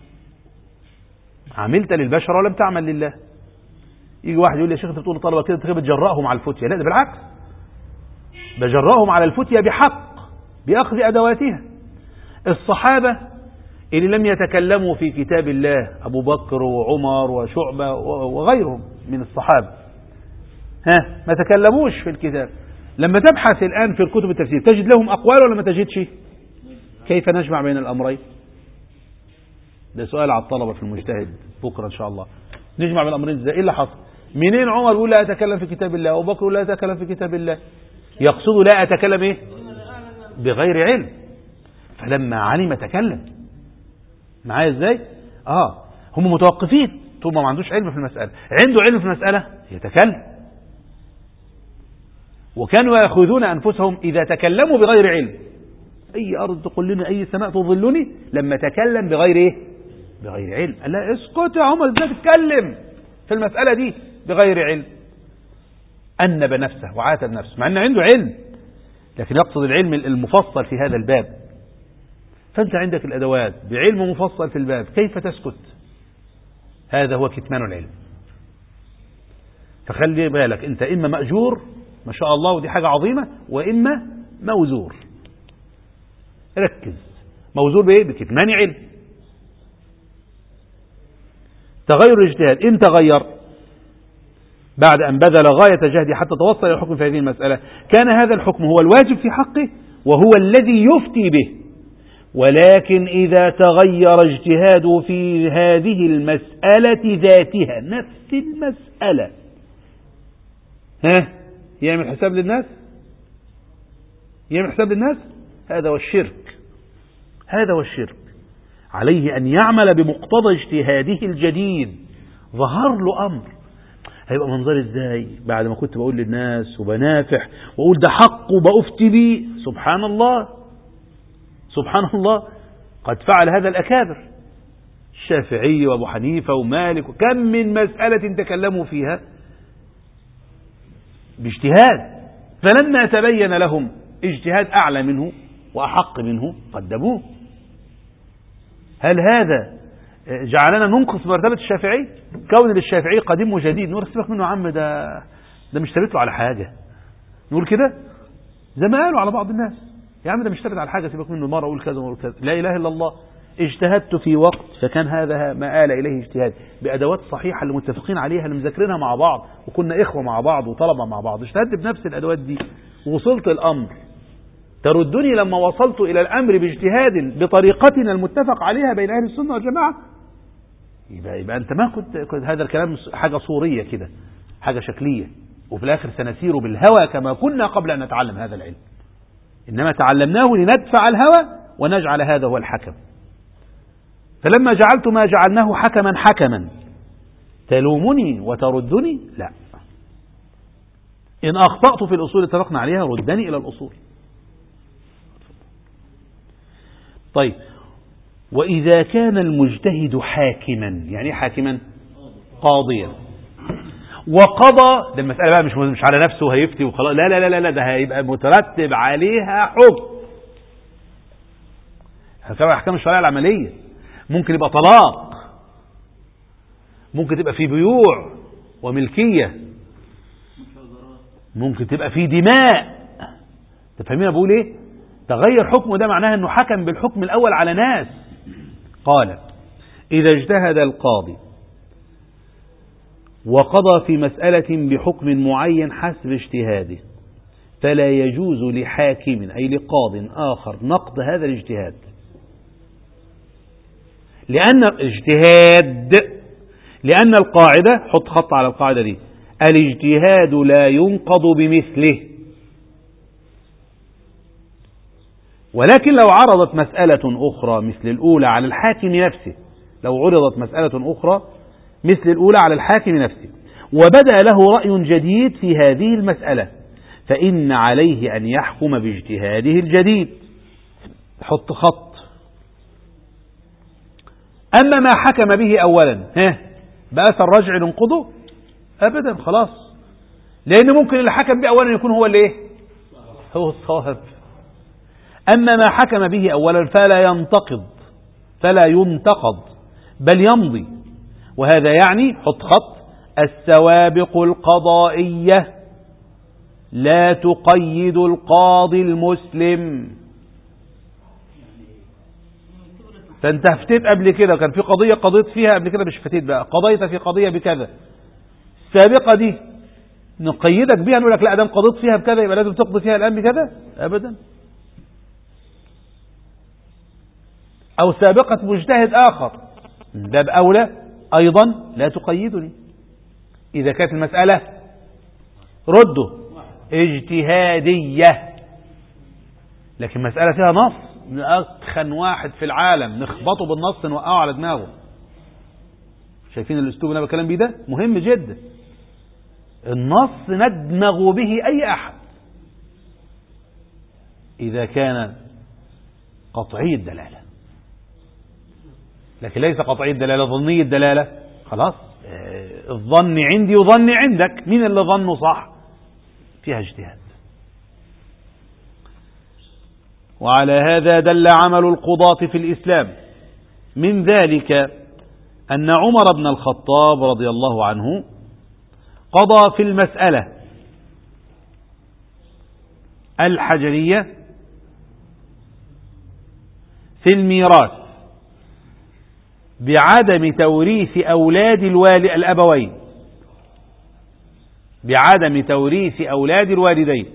يجي واحد يقول لي يا شيخ انت بتقول للطلبه كده انت بتجرأهم على الفتية. لا، ده بالعكس، بجرأهم على الفتية بحق بأخذ أدواتها. الصحابة اللي لم يتكلموا في كتاب الله أبو بكر وعمر وشعبة وغيرهم من الصحابة ما تكلموش في الكتاب، لما تبحث الآن في الكتب التفسير تجد لهم أقوال ولا ما تجدش؟ كيف نجمع بين الأمرين؟ ده سؤال على الطلبة في المجتهد بكرة إن شاء الله. نجمع بين الأمرين ازاي؟ إيه اللي حصل؟ منين عمر يقول لا أتكلم في كتاب الله وأبو بكر يقول لا أتكلم في كتاب الله؟ يقصد لا أتكلم إيه؟ بغير علم. فلما علم تكلم. معايا ازاي؟ هم متوقفين طول ما عندوش علم في المسألة. عنده علم في المسألة يتكلم. وكانوا يأخذون أنفسهم إذا تكلموا بغير علم، أي أرض تقلني أي سماء تظلني، لما تكلم بغير إيه؟ بغير علم. قال لا اسكت يا عمر ازاي تتكلم في المسألة دي بغير علم؟ أنب نفسه وعاتب نفسه مع أنه عنده علم، لكن يقصد العلم المفصل في هذا الباب. فأنت عندك الأدوات بعلم مفصل في الباب، كيف تسكت؟ هذا هو كتمان العلم. فخلي بالك أنت إما مأجور ما شاء الله ودي حاجة عظيمة، وإما موزور. ركز، موزور بإيه؟ بكتمان علم. تغير الاجتهاد إن تغير بعد أن بذل غاية جهده حتى توصل إلى الحكم في هذه المسألة، كان هذا الحكم هو الواجب في حقه وهو الذي يفتي به. ولكن إذا تغير اجتهاده في هذه المسألة ذاتها، نفس المسألة، يعمل حساب للناس؟ هذا هو الشرك. عليه أن يعمل بمقتضى اجتهاده الجديد. ظهر له أمر، هيبقى منظر ازاي بعد ما كنت بقول للناس وبنافح وأقول ده حق وبأفتي بيه؟ سبحان الله، قد فعل هذا الأكابر، الشافعي وأبو حنيفة ومالك، وكم من مسألة تكلموا فيها باجتهاد، فلما تبين لهم اجتهاد أعلى منه وأحق منه قدموه. هل هذا جعلنا ننقص مرتبة الشافعي؟ كون للشافعي قديم وجديد نقول سيبك منه يا عم، ده مش ثابت له على حاجة، نقول كده زي ما قالوا على بعض الناس، يا عم ده مش ثابت على حاجة سيبك منه، مرة أقول كذا وأقول كذا. لا إله إلا الله، اجتهدت في وقت فكان هذا ما آل إليه اجتهاد بأدوات صحيحة اللي متفقين عليها اللي مذاكرينها مع بعض وكنا إخوة مع بعض وطلبة مع بعض، اجتهدت بنفس الأدوات دي ووصلت الأمر. تردني لما وصلت إلى الأمر باجتهاد بطريقتنا المتفق عليها بين أهل السنة والجماعة؟ يبقى أنت ما كنت هذا الكلام حاجة صورية كده، حاجة شكلية، وفي الآخر سنسير بالهوى كما كنا قبل أن نتعلم هذا العلم. إنما تعلمناه لندفع الهوى ونجعل هذا هو الحكم. فلما جعلت ما جعلناه حكما تلومني وتردني؟ لا. إن أخطأت في الأصول اتفقنا عليها ردني إلى الأصول. طيب، وإذا كان المجتهد حاكما، يعني حاكما قاضيا، وقضى، ده المسألة بقى مش على نفسه هيفتي وخلاص، لا لا لا لا، ده هيبقى مترتب عليها حكم. هتبقى أحكام الشرعية العملية، ممكن يبقى طلاق، ممكن تبقى في بيوع وملكية، ممكن تبقى في دماء. تفهمين بقول ايه؟ تغير حكمه ده معناه انه حكم بالحكم الاول على ناس. قال اذا اجتهد القاضي وقضى في مسألة بحكم معين حسب اجتهاده فلا يجوز لحاكم أي لقاض آخر نقض هذا الاجتهاد، لأن القاعدة، حط خط على القاعدة دي، الاجتهاد لا ينقض بمثله. ولكن لو عرضت مسألة أخرى مثل الأولى على الحاكم نفسه، لو عرضت مسألة أخرى مثل الأولى على الحاكم نفسه وبدأ له رأي جديد في هذه المسألة فإن عليه أن يحكم باجتهاده الجديد. حط خط. أما ما حكم به أولا بأس الرجع ننقضه؟ أبدا، خلاص، لأن ممكن اللي حكم به أولا يكون هو اللي هو الصواب. أما ما حكم به أولا فلا ينتقض بل يمضي. وهذا يعني، حط خط، السوابق القضائية لا تقيد القاضي المسلم. فانت فتيت قبل كده، كان في قضية قضيت فيها قبل كده، مش فتيت بقى، قضيت في قضية بكذا، السابقة دي نقيدك بيها، نقول لك لا دام قضيت فيها بكذا يبقى لازم تقضي فيها الآن بكذا؟ أبدا. أو سابقة مجتهد آخر باب أولى أيضا لا تقيدني إذا كانت المسألة رده اجتهادية. لكن مسألة فيها نص، أخن واحد في العالم نخبطه بالنص نوقعه على دماغه. شايفين الأسلوب اللي أنا بكلم بيه ده؟ مهم جدا. النص ندمغ به أي أحد إذا كان قطعي الدلالة، لكن ليس قطعي الدلالة، ظني الدلالة. خلاص، الظن عندي وظن عندك، مين اللي ظنه صح؟ فيها اجتهاد. وعلى هذا دل عمل القضاة في الإسلام. من ذلك أن عمر بن الخطاب رضي الله عنه قضى في المسألة الحجرية في الميراث بعدم توريث أولاد الأبوين، بعدم توريث أولاد الوالدين،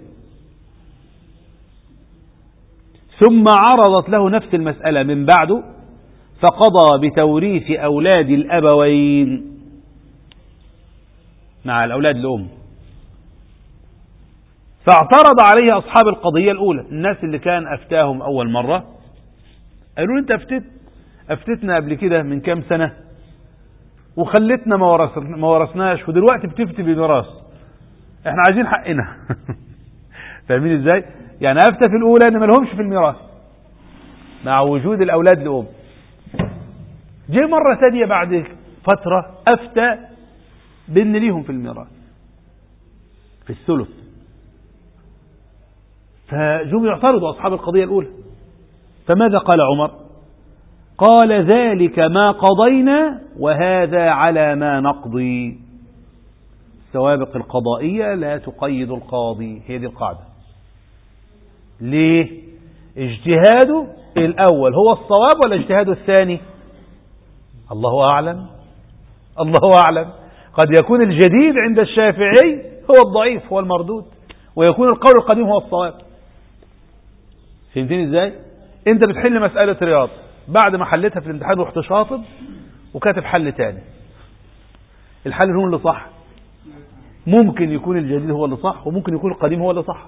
ثم عرضت له نفس المسألة من بعده فقضى بتوريث أولاد الأبوين مع الأولاد الأم. فاعترض عليه أصحاب القضية الأولى، الناس اللي كان أفتاهم أول مرة، قالوا أنت أفتتنا قبل كده من كام سنة وخلتنا ما ورثناش، ودلوقتي بتفتي بميراث، احنا عايزين حقنا. فاهمين ازاي؟ يعني أفتى في الأولى أن ما لهمش في الميراث مع وجود الأولاد الأم. جاء مرة ثانية بعد فترة أفتى بأن ليهم في الميراث في الثلث. فجم يعترضوا أصحاب القضية الأولى. فماذا قال عمر؟ قال ذلك ما قضينا وهذا على ما نقضي. السوابق القضائية لا تقيد القاضي، هي دي القاعدة. ليه؟ اجتهاده الأول هو الصواب ولا اجتهاده الثاني؟ الله أعلم، الله أعلم. قد يكون الجديد عند الشافعي هو الضعيف، هو المردود، ويكون القول القديم هو الصواب. فهمتين ازاي؟ انت بتحل مسألة رياض، بعد ما حلتها في الامتحان رحت شاطب وكاتب حل تاني، الحل هو اللي صح. ممكن يكون الجديد هو اللي صح، وممكن يكون القديم هو اللي صح،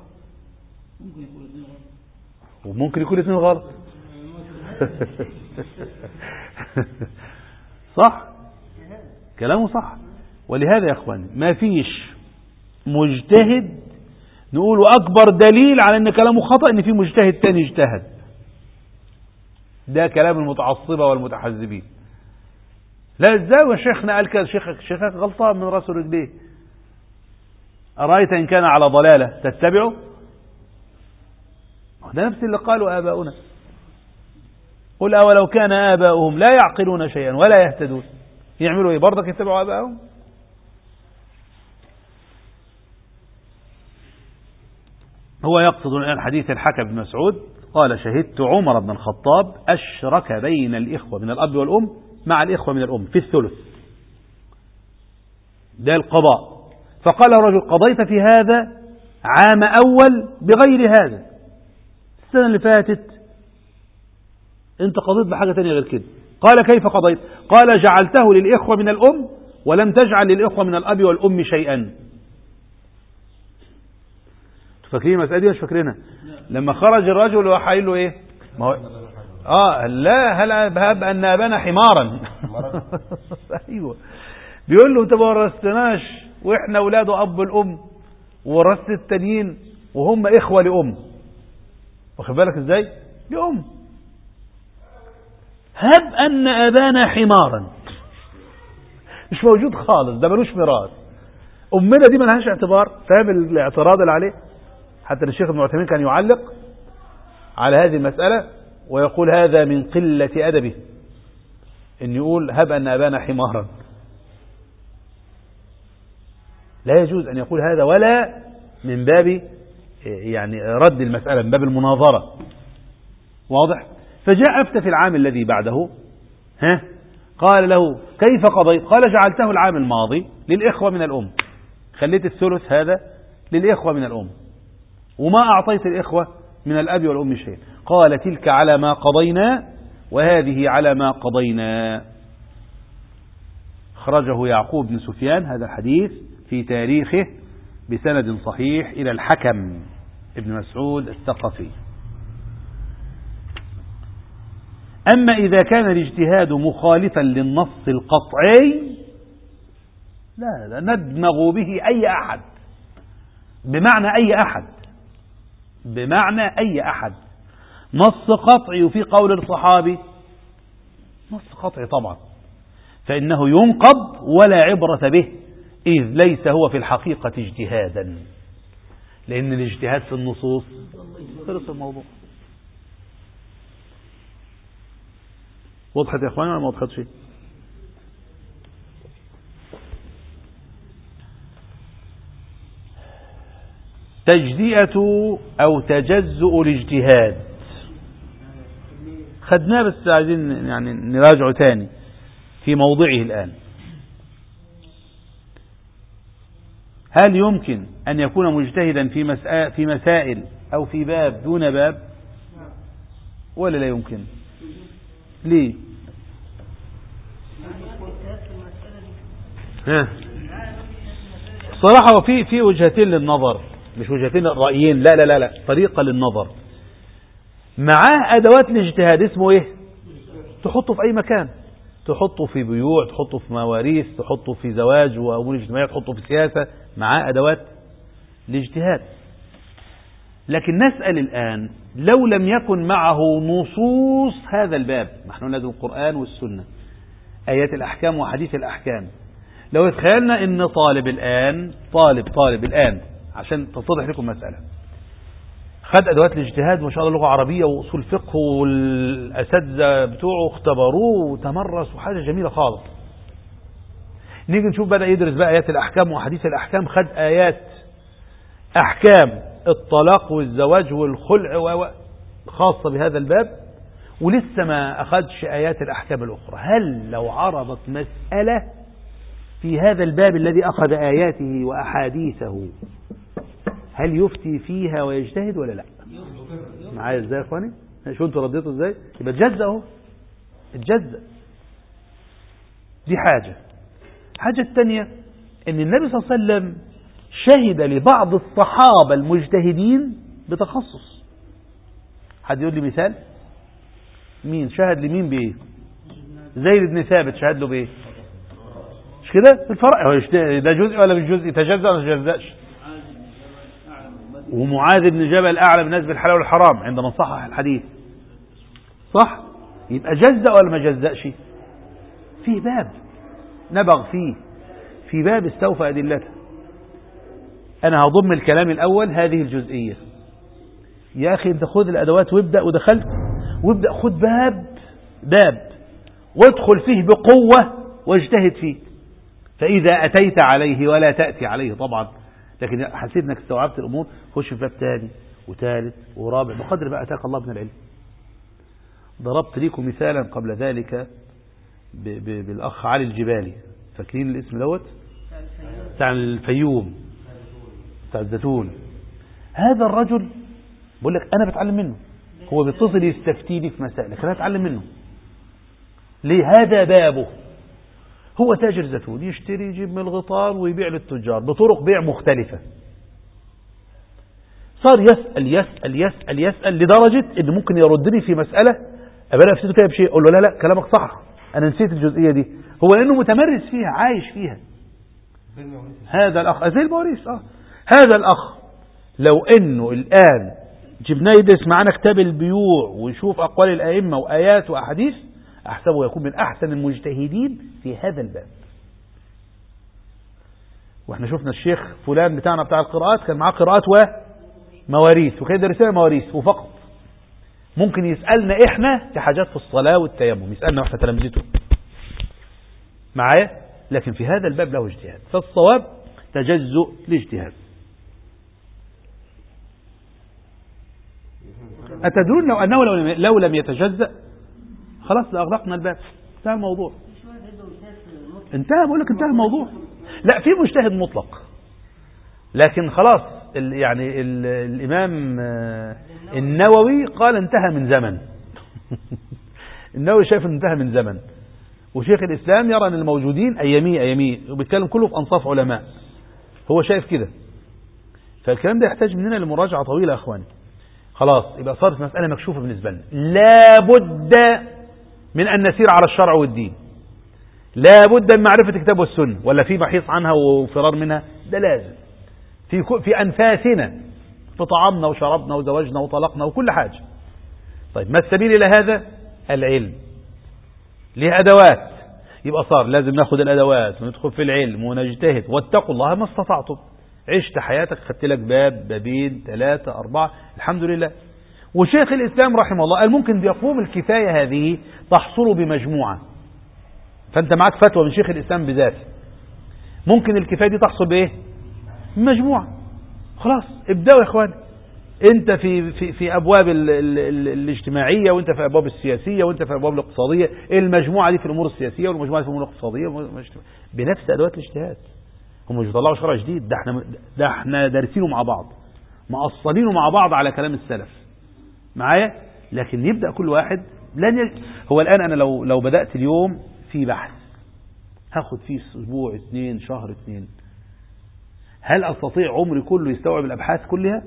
وممكن يكون الاثنين غلط. صح، كلامه صح. ولهذا يا اخواني ما فيش مجتهد نقول أكبر دليل على أن كلامه خطأ أن في مجتهد تاني اجتهد. ده كلام المتعصبة والمتحزبين. لا، ازاي وشيخنا قال كذا، شيخك غلطان من راسه رجليه. أرأيت إن كان على ضلالة تتبعه؟ ده نفس اللي قالوا آباؤنا. قل أولو كان آباؤهم لا يعقلون شيئا ولا يهتدون، يعملوا إيه؟ برضك يتبعوا آباؤهم؟ هو يقصد الآن حديث الحكم بن مسعود قال شهدت عمر بن الخطاب أشرك بين الإخوة من الأب والأم مع الإخوة من الأم في الثلث، ده القضاء. فقال الرجل قضيت في هذا عام أول بغير هذا، السنة اللي فاتت أنت قضيت بحاجة تانية غير كده. قال كيف قضيت؟ قال جعلته للإخوة من الأم ولم تجعل للإخوة من الأب والأم شيئا. فاكرين المسألة دي مش فاكرينها؟ لما خرج الرجل وحايل له ايه؟ ما هو لا هل هب أن أبانا حمارا. ايوه بيقول له انت ما ورثتناش واحنا اولاده اب الام، وورثت التانيين وهم اخوه لام، واخد بالك ازاي؟ لام. هب أن أبانا حمارا، مش موجود خالص، ده ملوش ميراث. أمنا دي ملهاش اعتبار. فاهم الاعتراض اللي عليه؟ حتى الشيخ ابن عثيمين كان يعلق على هذه المسألة ويقول هذا من قلة أدبه إن يقول هب أن أبانا حمارا. لا يجوز أن يقول هذا، ولا من باب يعني رد المسألة، من باب المناظرة. واضح؟ فجاء أفتى في العام الذي بعده، قال له كيف قضيت؟ قال جعلته العام الماضي للإخوة من الأم، خليت الثلث هذا للإخوة من الأم وما أعطيت الإخوة من الأب والأم شيء. قال تلك على ما قضينا وهذه على ما قضينا. خرجه يعقوب بن سفيان هذا الحديث في تاريخه بسند صحيح إلى الحكم ابن مسعود الثقفي. أما إذا كان الاجتهاد مخالفا للنص القطعي لا ندمغ به أي أحد، بمعنى أي أحد، بمعنى أي أحد. نص قطعي في قول الصحابي نص قطعي طبعا، فإنه ينقض ولا عبرة به، إذ ليس هو في الحقيقة اجتهادا، لأن الاجتهاد في النصوص خلص الموضوع. وضحت يا اخواني ولا ما وضحت شيء؟ تجزئة أو تجزؤ الاجتهاد خدناه، بس عايزين يعني نراجعه تاني في موضعه الآن. هل يمكن أن يكون مجتهدا في مسائل أو في باب دون باب، ولا لا يمكن؟ ليه؟ صراحة وفي وجهتين للنظر، مش وجهتين رأيين، لا لا لا لا، طريقة للنظر. معاه أدوات الاجتهاد اسمه ايه؟ تحطه في أي مكان، تحطه في بيوع، تحطه في مواريث، تحطه في زواج وأمور اجتماعية، تحطه في سياسة، معاه أدوات الاجتهاد. لكن نسأل الآن لو لم يكن معه نصوص هذا الباب، نحن ندعو القرآن والسنة، آيات الأحكام وحديث الأحكام، لو اتخيلنا ان طالب الآن عشان تتضح لكم مسألة، خد أدوات الاجتهاد ما شاء الله، لغة عربية وأصول فقه والأساتذة بتوعه اختبروه وتمرس وحاجة جميلة خالص. نيجي نشوف بدأ يدرس بقى آيات الأحكام وحديث الأحكام، خد آيات أحكام الطلاق والزواج والخلع خاصة بهذا الباب، ولسه ما أخذش آيات الأحكام الأخرى. هل لو عرضت مسألة في هذا الباب الذي أخذ آياته وأحاديثه، هل يفتي فيها ويجتهد ولا لا؟ معايا ازاي يا اخواني؟ شو انتوا رديتوا ازاي؟ يبقى اتجزأ اهو، اتجزأ. دي حاجة الثانية ان النبي صلى الله عليه وسلم شهد لبعض الصحابة المجتهدين بتخصص. حد يقول لي مثال؟ مين شهد لمين بايه؟ زيد بن ثابت شهد له بايه؟ مش كده؟ الفرق ده جزء ولا مش جزء؟ يتجزأ ولا ما يتجزأش؟ ومعاذ بن جبل أعلم الناس بالحلال والحرام عند من صحح الحديث، صح؟ يبقى جزأ ولا ما جزأش؟ في باب نبغ فيه، في باب استوفى أدلته. أنا هضم الكلام الأول هذه الجزئية. يا أخي أنت خذ الأدوات وابدأ، ودخلت وابدأ خذ باب وادخل فيه بقوة واجتهد فيه. فإذا أتيت عليه، ولا تأتي عليه طبعا، لكن حسيت انك استوعبت الامور، خش في باب تاني وثالث ورابع بقدر ما أتاك الله من العلم. ضربت لكم مثالا قبل ذلك بالأخ علي الجبالي، فاكرين الاسم دوت بتاع الفيوم بتاع الزيتون. هذا الرجل بقول لك أنا بتعلم منه، هو بيتصل يستفتيني في مسائل لكن أنا أتعلم منه. ليه؟ هذا بابه، هو تاجر زيتون يشتري يجيب من الغطار ويبيع للتجار بطرق بيع مختلفة. صار يسأل يسأل يسأل يسأل لدرجة إنه ممكن يردني في مسألة أبقى أفتيته فيها بشيء أقول له لا كلامك صح أنا نسيت الجزئية دي. هو لأنه متمرس فيها عايش فيها. هذا الأخ زي المواريث هذا الأخ لو إنه الآن جبناه يدرس معنا كتاب البيوع ويشوف أقوال الأئمة وآيات وأحاديث أحسبه يكون من أحسن المجتهدين في هذا الباب. وإحنا شفنا الشيخ فلان بتاعنا بتاع القراءات كان معاه قراءات ومواريث وكان يدرسنا مواريث وفقط. ممكن يسألنا إحنا في حاجات في الصلاة والتيمم، يسألنا وإحنا تلامذته معايا، لكن في هذا الباب له اجتهاد، فالصواب تجزؤ الاجتهاد. أتدرون لو أنه لو لم يتجزأ خلاص لأغلقنا الباب، انتهى الموضوع. انتهى، بقول لك انتهى الموضوع. لا في مجتهد مطلق، لكن خلاص يعني الإمام النووي قال انتهى من زمن. النووي شايف انتهى من زمن، وشيخ الإسلام يرى أن الموجودين أيامي وبيتكلم كله في أنصاف علماء، هو شايف كده. فالكلام ده يحتاج مننا لمراجعة طويلة يا أخواني. خلاص يبقى صارت مسألة مكشوفة بالنسبة لنا، لا بد من أن نسير على الشرع والدين، لا بد من معرفة الكتاب والسنة، ولا في محيص عنها وفرار منها، ده لازم في أنفاسنا، في طعامنا وشربنا وزواجنا وطلقنا وكل حاجة. طيب ما السبيل إلى هذا؟ العلم ليه أدوات، يبقى صار لازم ناخد الأدوات وندخل في العلم ونجتهد. واتقوا الله ما استطعتم. عشت حياتك خدت لك باب بابين 3 4 الحمد لله. وشيخ الإسلام رحمه الله قال ممكن بيقوم الكفاية هذه تحصل بمجموعة، فأنت معك فتوى من شيخ الإسلام بذاته، ممكن الكفاية دي تحصل بإيه؟ مجموعة. خلاص ابدأوا يا إخواني، أنت في أبواب الاجتماعية، وأنت في أبواب السياسية، وأنت في أبواب الاقتصادية، المجموعة دي في الأمور السياسية والمجموعة دي في الأمور الاقتصادية بنفس أدوات الاجتهاد. هم مش بيطلعوا شرع جديد، ده احنا دارسينه مع بعض، مقصلينه مع بعض على كلام السلف معايا. لكن يبدأ كل واحد هو الآن أنا لو بدأت اليوم في بحث هاخد فيه أسبوع 2 شهر 2، هل أستطيع عمري كله يستوعب الأبحاث كلها؟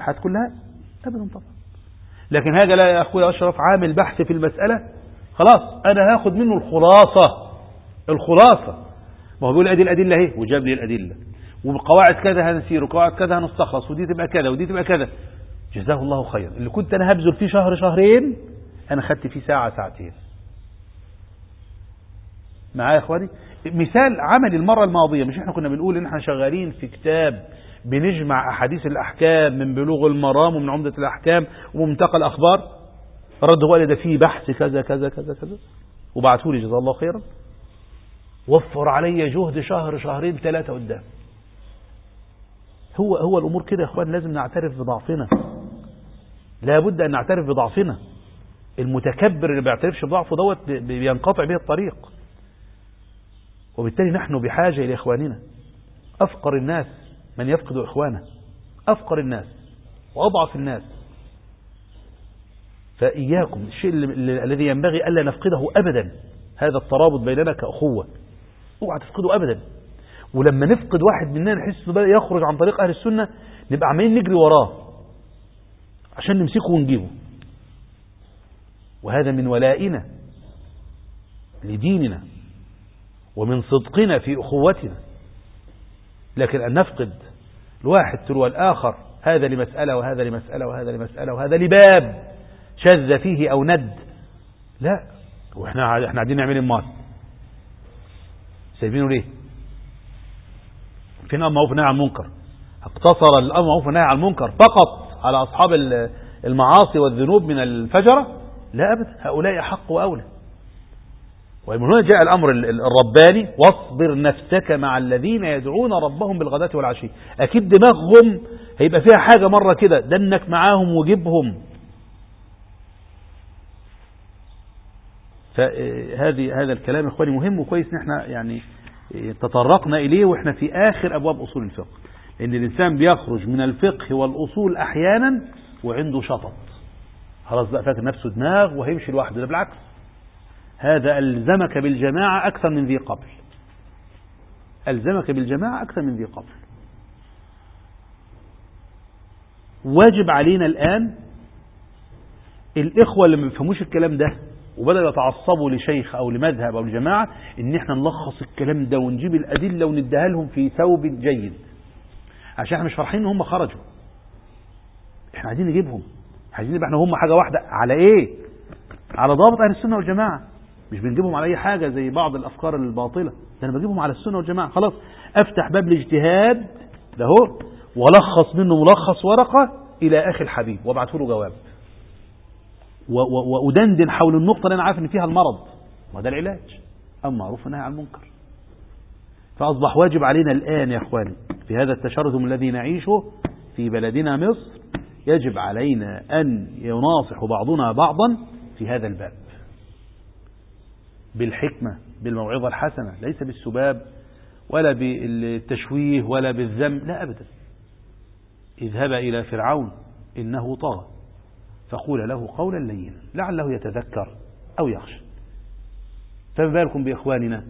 أبدا طبعا. لكن هذا لا يا أخوي أشرف عامل بحث في المسألة، خلاص أنا هاخد منه الخلاصة. ما هو بيقول أدي الأدلة اهي وجاب لي الأدلة، وبقواعد كذا هنسير وقواعد كذا هنستخلص، ودي تبقى كذا ودي تبقى كذا. جزاه الله خيرا. اللي كنت أنا هبذل فيه شهر شهرين أنا خدت فيه ساعة ساعتين. معايا يا إخواني؟ مثال عمل المرة الماضية، مش احنا كنا بنقول ان احنا شغالين في كتاب بنجمع أحاديث الأحكام من بلوغ المرام ومن عمدة الأحكام ومنتقى الأخبار؟ رد هو ده فيه بحث كذا كذا كذا كذا، وبعثوا لي جزاه الله خيرا، وفر علي جهد شهر شهرين 3 قدام. هو الأمور كده يا إخوان، لازم نعترف بضعفنا، لا بد أن نعترف بضعفنا. المتكبر اللي بيعترفش بضعفه دوت بينقطع به الطريق. وبالتالي نحن بحاجة إلى إخواننا. أفقر الناس من يفقد إخوانه، أفقر الناس وأضعف الناس. فإياكم الشيء الذي ينبغي ألا نفقده أبدا، هذا الترابط بيننا كأخوة، اوعى تفقده أبدا. ولما نفقد واحد مننا نحس انه بدأ يخرج عن طريق أهل السنة، نبقى عمالين نجري وراه عشان نمسكه ونجيبه. وهذا من ولائنا لديننا ومن صدقنا في أخوتنا. لكن أن نفقد الواحد تلو الآخر، هذا لمسألة وهذا لمسألة وهذا لمسألة وهذا لباب شذ فيه أو ند، لا. وإحنا قاعدين نعمل المال سايبينه ليه؟ فين أمر معروف ونهي عن المنكر؟ اقتصر الأمر معروف ونهي عن المنكر فقط على أصحاب المعاصي والذنوب من الفجرة؟ لا أبدا، هؤلاء حق وأولى. ومن هنا جاء الأمر الرباني: واصبر نفسك مع الذين يدعون ربهم بالغداة والعشي. أكيد دماغهم هيبقى فيها حاجة مرة كده دنك معاهم وجيبهم. هذا الكلام يا إخواني مهم وكويس إن احنا يعني تطرقنا إليه وإحنا في آخر أبواب أصول الفقه، لأن الإنسان بيخرج من الفقه والأصول أحيانا وعنده شطط، خلاص بقى فاكر نفسه دماغ وهيمشي لوحده. ده بالعكس، هذا ألزمك بالجماعة أكثر من ذي قبل، ألزمك بالجماعة أكثر من ذي قبل. واجب علينا الآن الإخوة اللي ما بيفهموش الكلام ده وبدأوا يتعصبوا لشيخ أو لمذهب أو لجماعة، إن احنا نلخص الكلام ده ونجيب الأدلة ونديها لهم في ثوب جيد، عشان احنا مش فرحين إن هم خرجوا، احنا عايزين نجيبهم، عايزين نبقى احنا هم حاجة واحدة. على إيه؟ على ضابط أهل السنة والجماعة، مش بنجيبهم على أي حاجة زي بعض الأفكار الباطلة، ده أنا بجيبهم على السنة والجماعة. خلاص أفتح باب الاجتهاد ده هو ولخص منه ملخص ورقة إلى أخي الحبيب وابعته له جواب، وأدندن حول النقطة اللي أنا عارف إن فيها المرض، وده العلاج، أما معروف والنهي عن المنكر. فأصبح واجب علينا الآن يا إخواني في هذا التشرذم الذي نعيشه في بلدنا مصر، يجب علينا أن يناصح بعضنا بعضا في هذا الباب بالحكمة بالموعظة الحسنة، ليس بالسباب ولا بالتشويه ولا بالذم، لا أبدا. اذهب إلى فرعون إنه طغى فقول له قولا لينا لعله يتذكر أو يخشى. فما بالكم بإخواننا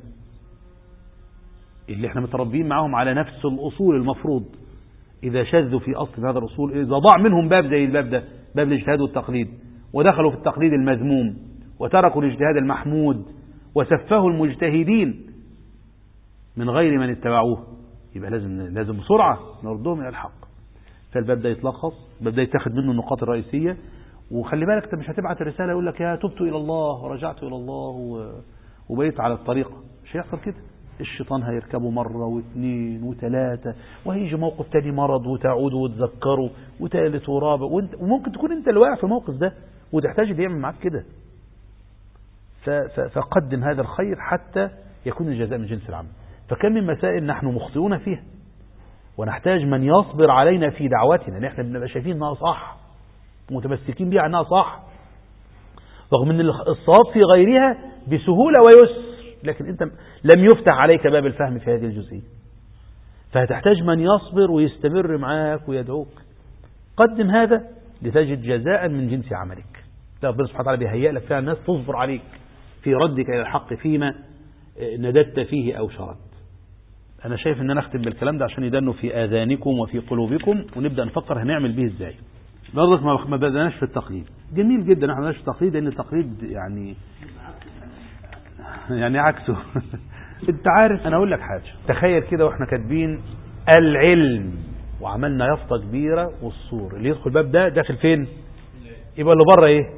اللي احنا متربيين معهم على نفس الأصول المفروض، إذا شذوا في أصل هذا الأصول، إذا ضاع منهم باب زي الباب ده، باب الاجتهاد والتقليد، ودخلوا في التقليد المذموم وتركوا الاجتهاد المحمود وسفهوا المجتهدين من غير من اتبعوه، يبقى لازم بسرعة نردهم إلى الحق. فالباب ده يتلخص، الباب ده يتاخد منه النقاط الرئيسية. وخلي بالك انت مش هتبعت رسالة يقول لك يا تبت إلى الله ورجعت إلى الله وبقيت على الطريقة، مش هيحصل كده. الشيطان هيركبه مرة واثنين وثلاثة، وهيجي موقف تاني مرض وتعودوا وتذكروا وثالث ورابع، وممكن تكون انت اللي واقع في الموقف ده وتحتاج اللي يعمل معاك كده. فقدم هذا الخير حتى يكون الجزاء من جنس العمل. فكم من مسائل نحن مخطئون فيها ونحتاج من يصبر علينا في دعوتنا، نحن بنبقى شايفين انها صح ومتمسكين بها انها صح، رغم ان الصواب في غيرها بسهولة ويسر، لكن انت لم يفتح عليك باب الفهم في هذه الجزئية، فهتحتاج من يصبر ويستمر معاك ويدعوك. قدم هذا لتجد جزاء من جنس عملك. ربنا سبحانه وتعالى بيهيئ لك فيها الناس تصبر عليك في ردك إلى الحق فيما نددت فيه أو شردت. أنا شايف أن أنا أختم بالكلام ده عشان يدنوا في آذانكم وفي قلوبكم، ونبدأ نفكر هنعمل به إزاي. برضك ما بدأناش في التقليد. جميل جدا نحن بدأناش في التقليد، لأن التقليد يعني عكسه. أنت عارف أنا أقول لك حاجة، تخيل كده وإحنا كاتبين العلم وعملنا يافطة كبيرة والصور، اللي يدخل الباب ده داخل فين؟ يبقى اللي بره إيه؟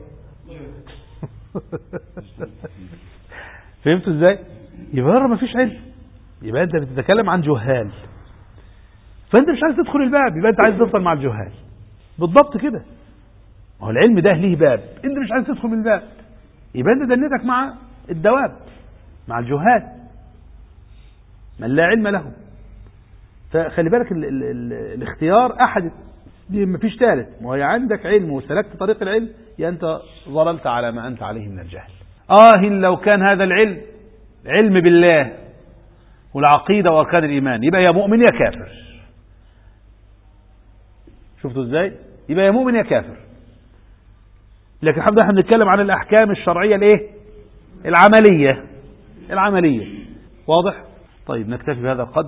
فهمتوا إزاي؟ يبقى بره مفيش علم، يبقى أنت بتتكلم عن جهال، فأنت مش عايز تدخل الباب، يبقى أنت عايز تفضل مع الجهال بالضبط كده. هو العلم ده ليه باب، أنت مش عايز تدخل من الباب، يبقى أنت دنيتك مع الدواب، مع الجهال من لا علم له. فخلي بالك الاختيار أحد مفيش ثالث، وهي عندك علم وسلكت طريق العلم، يا أنت ظللت على ما أنت عليه من الجهل. لو كان هذا العلم علم بالله والعقيدة وأركان الإيمان، يبقى يا مؤمن يا كافر. شفتوا إزاي؟ يبقى يا مؤمن يا كافر. لكن الحمد لله احنا بنتكلم عن الأحكام الشرعية الايه؟ العملية. واضح؟ طيب نكتفي بهذا القدر.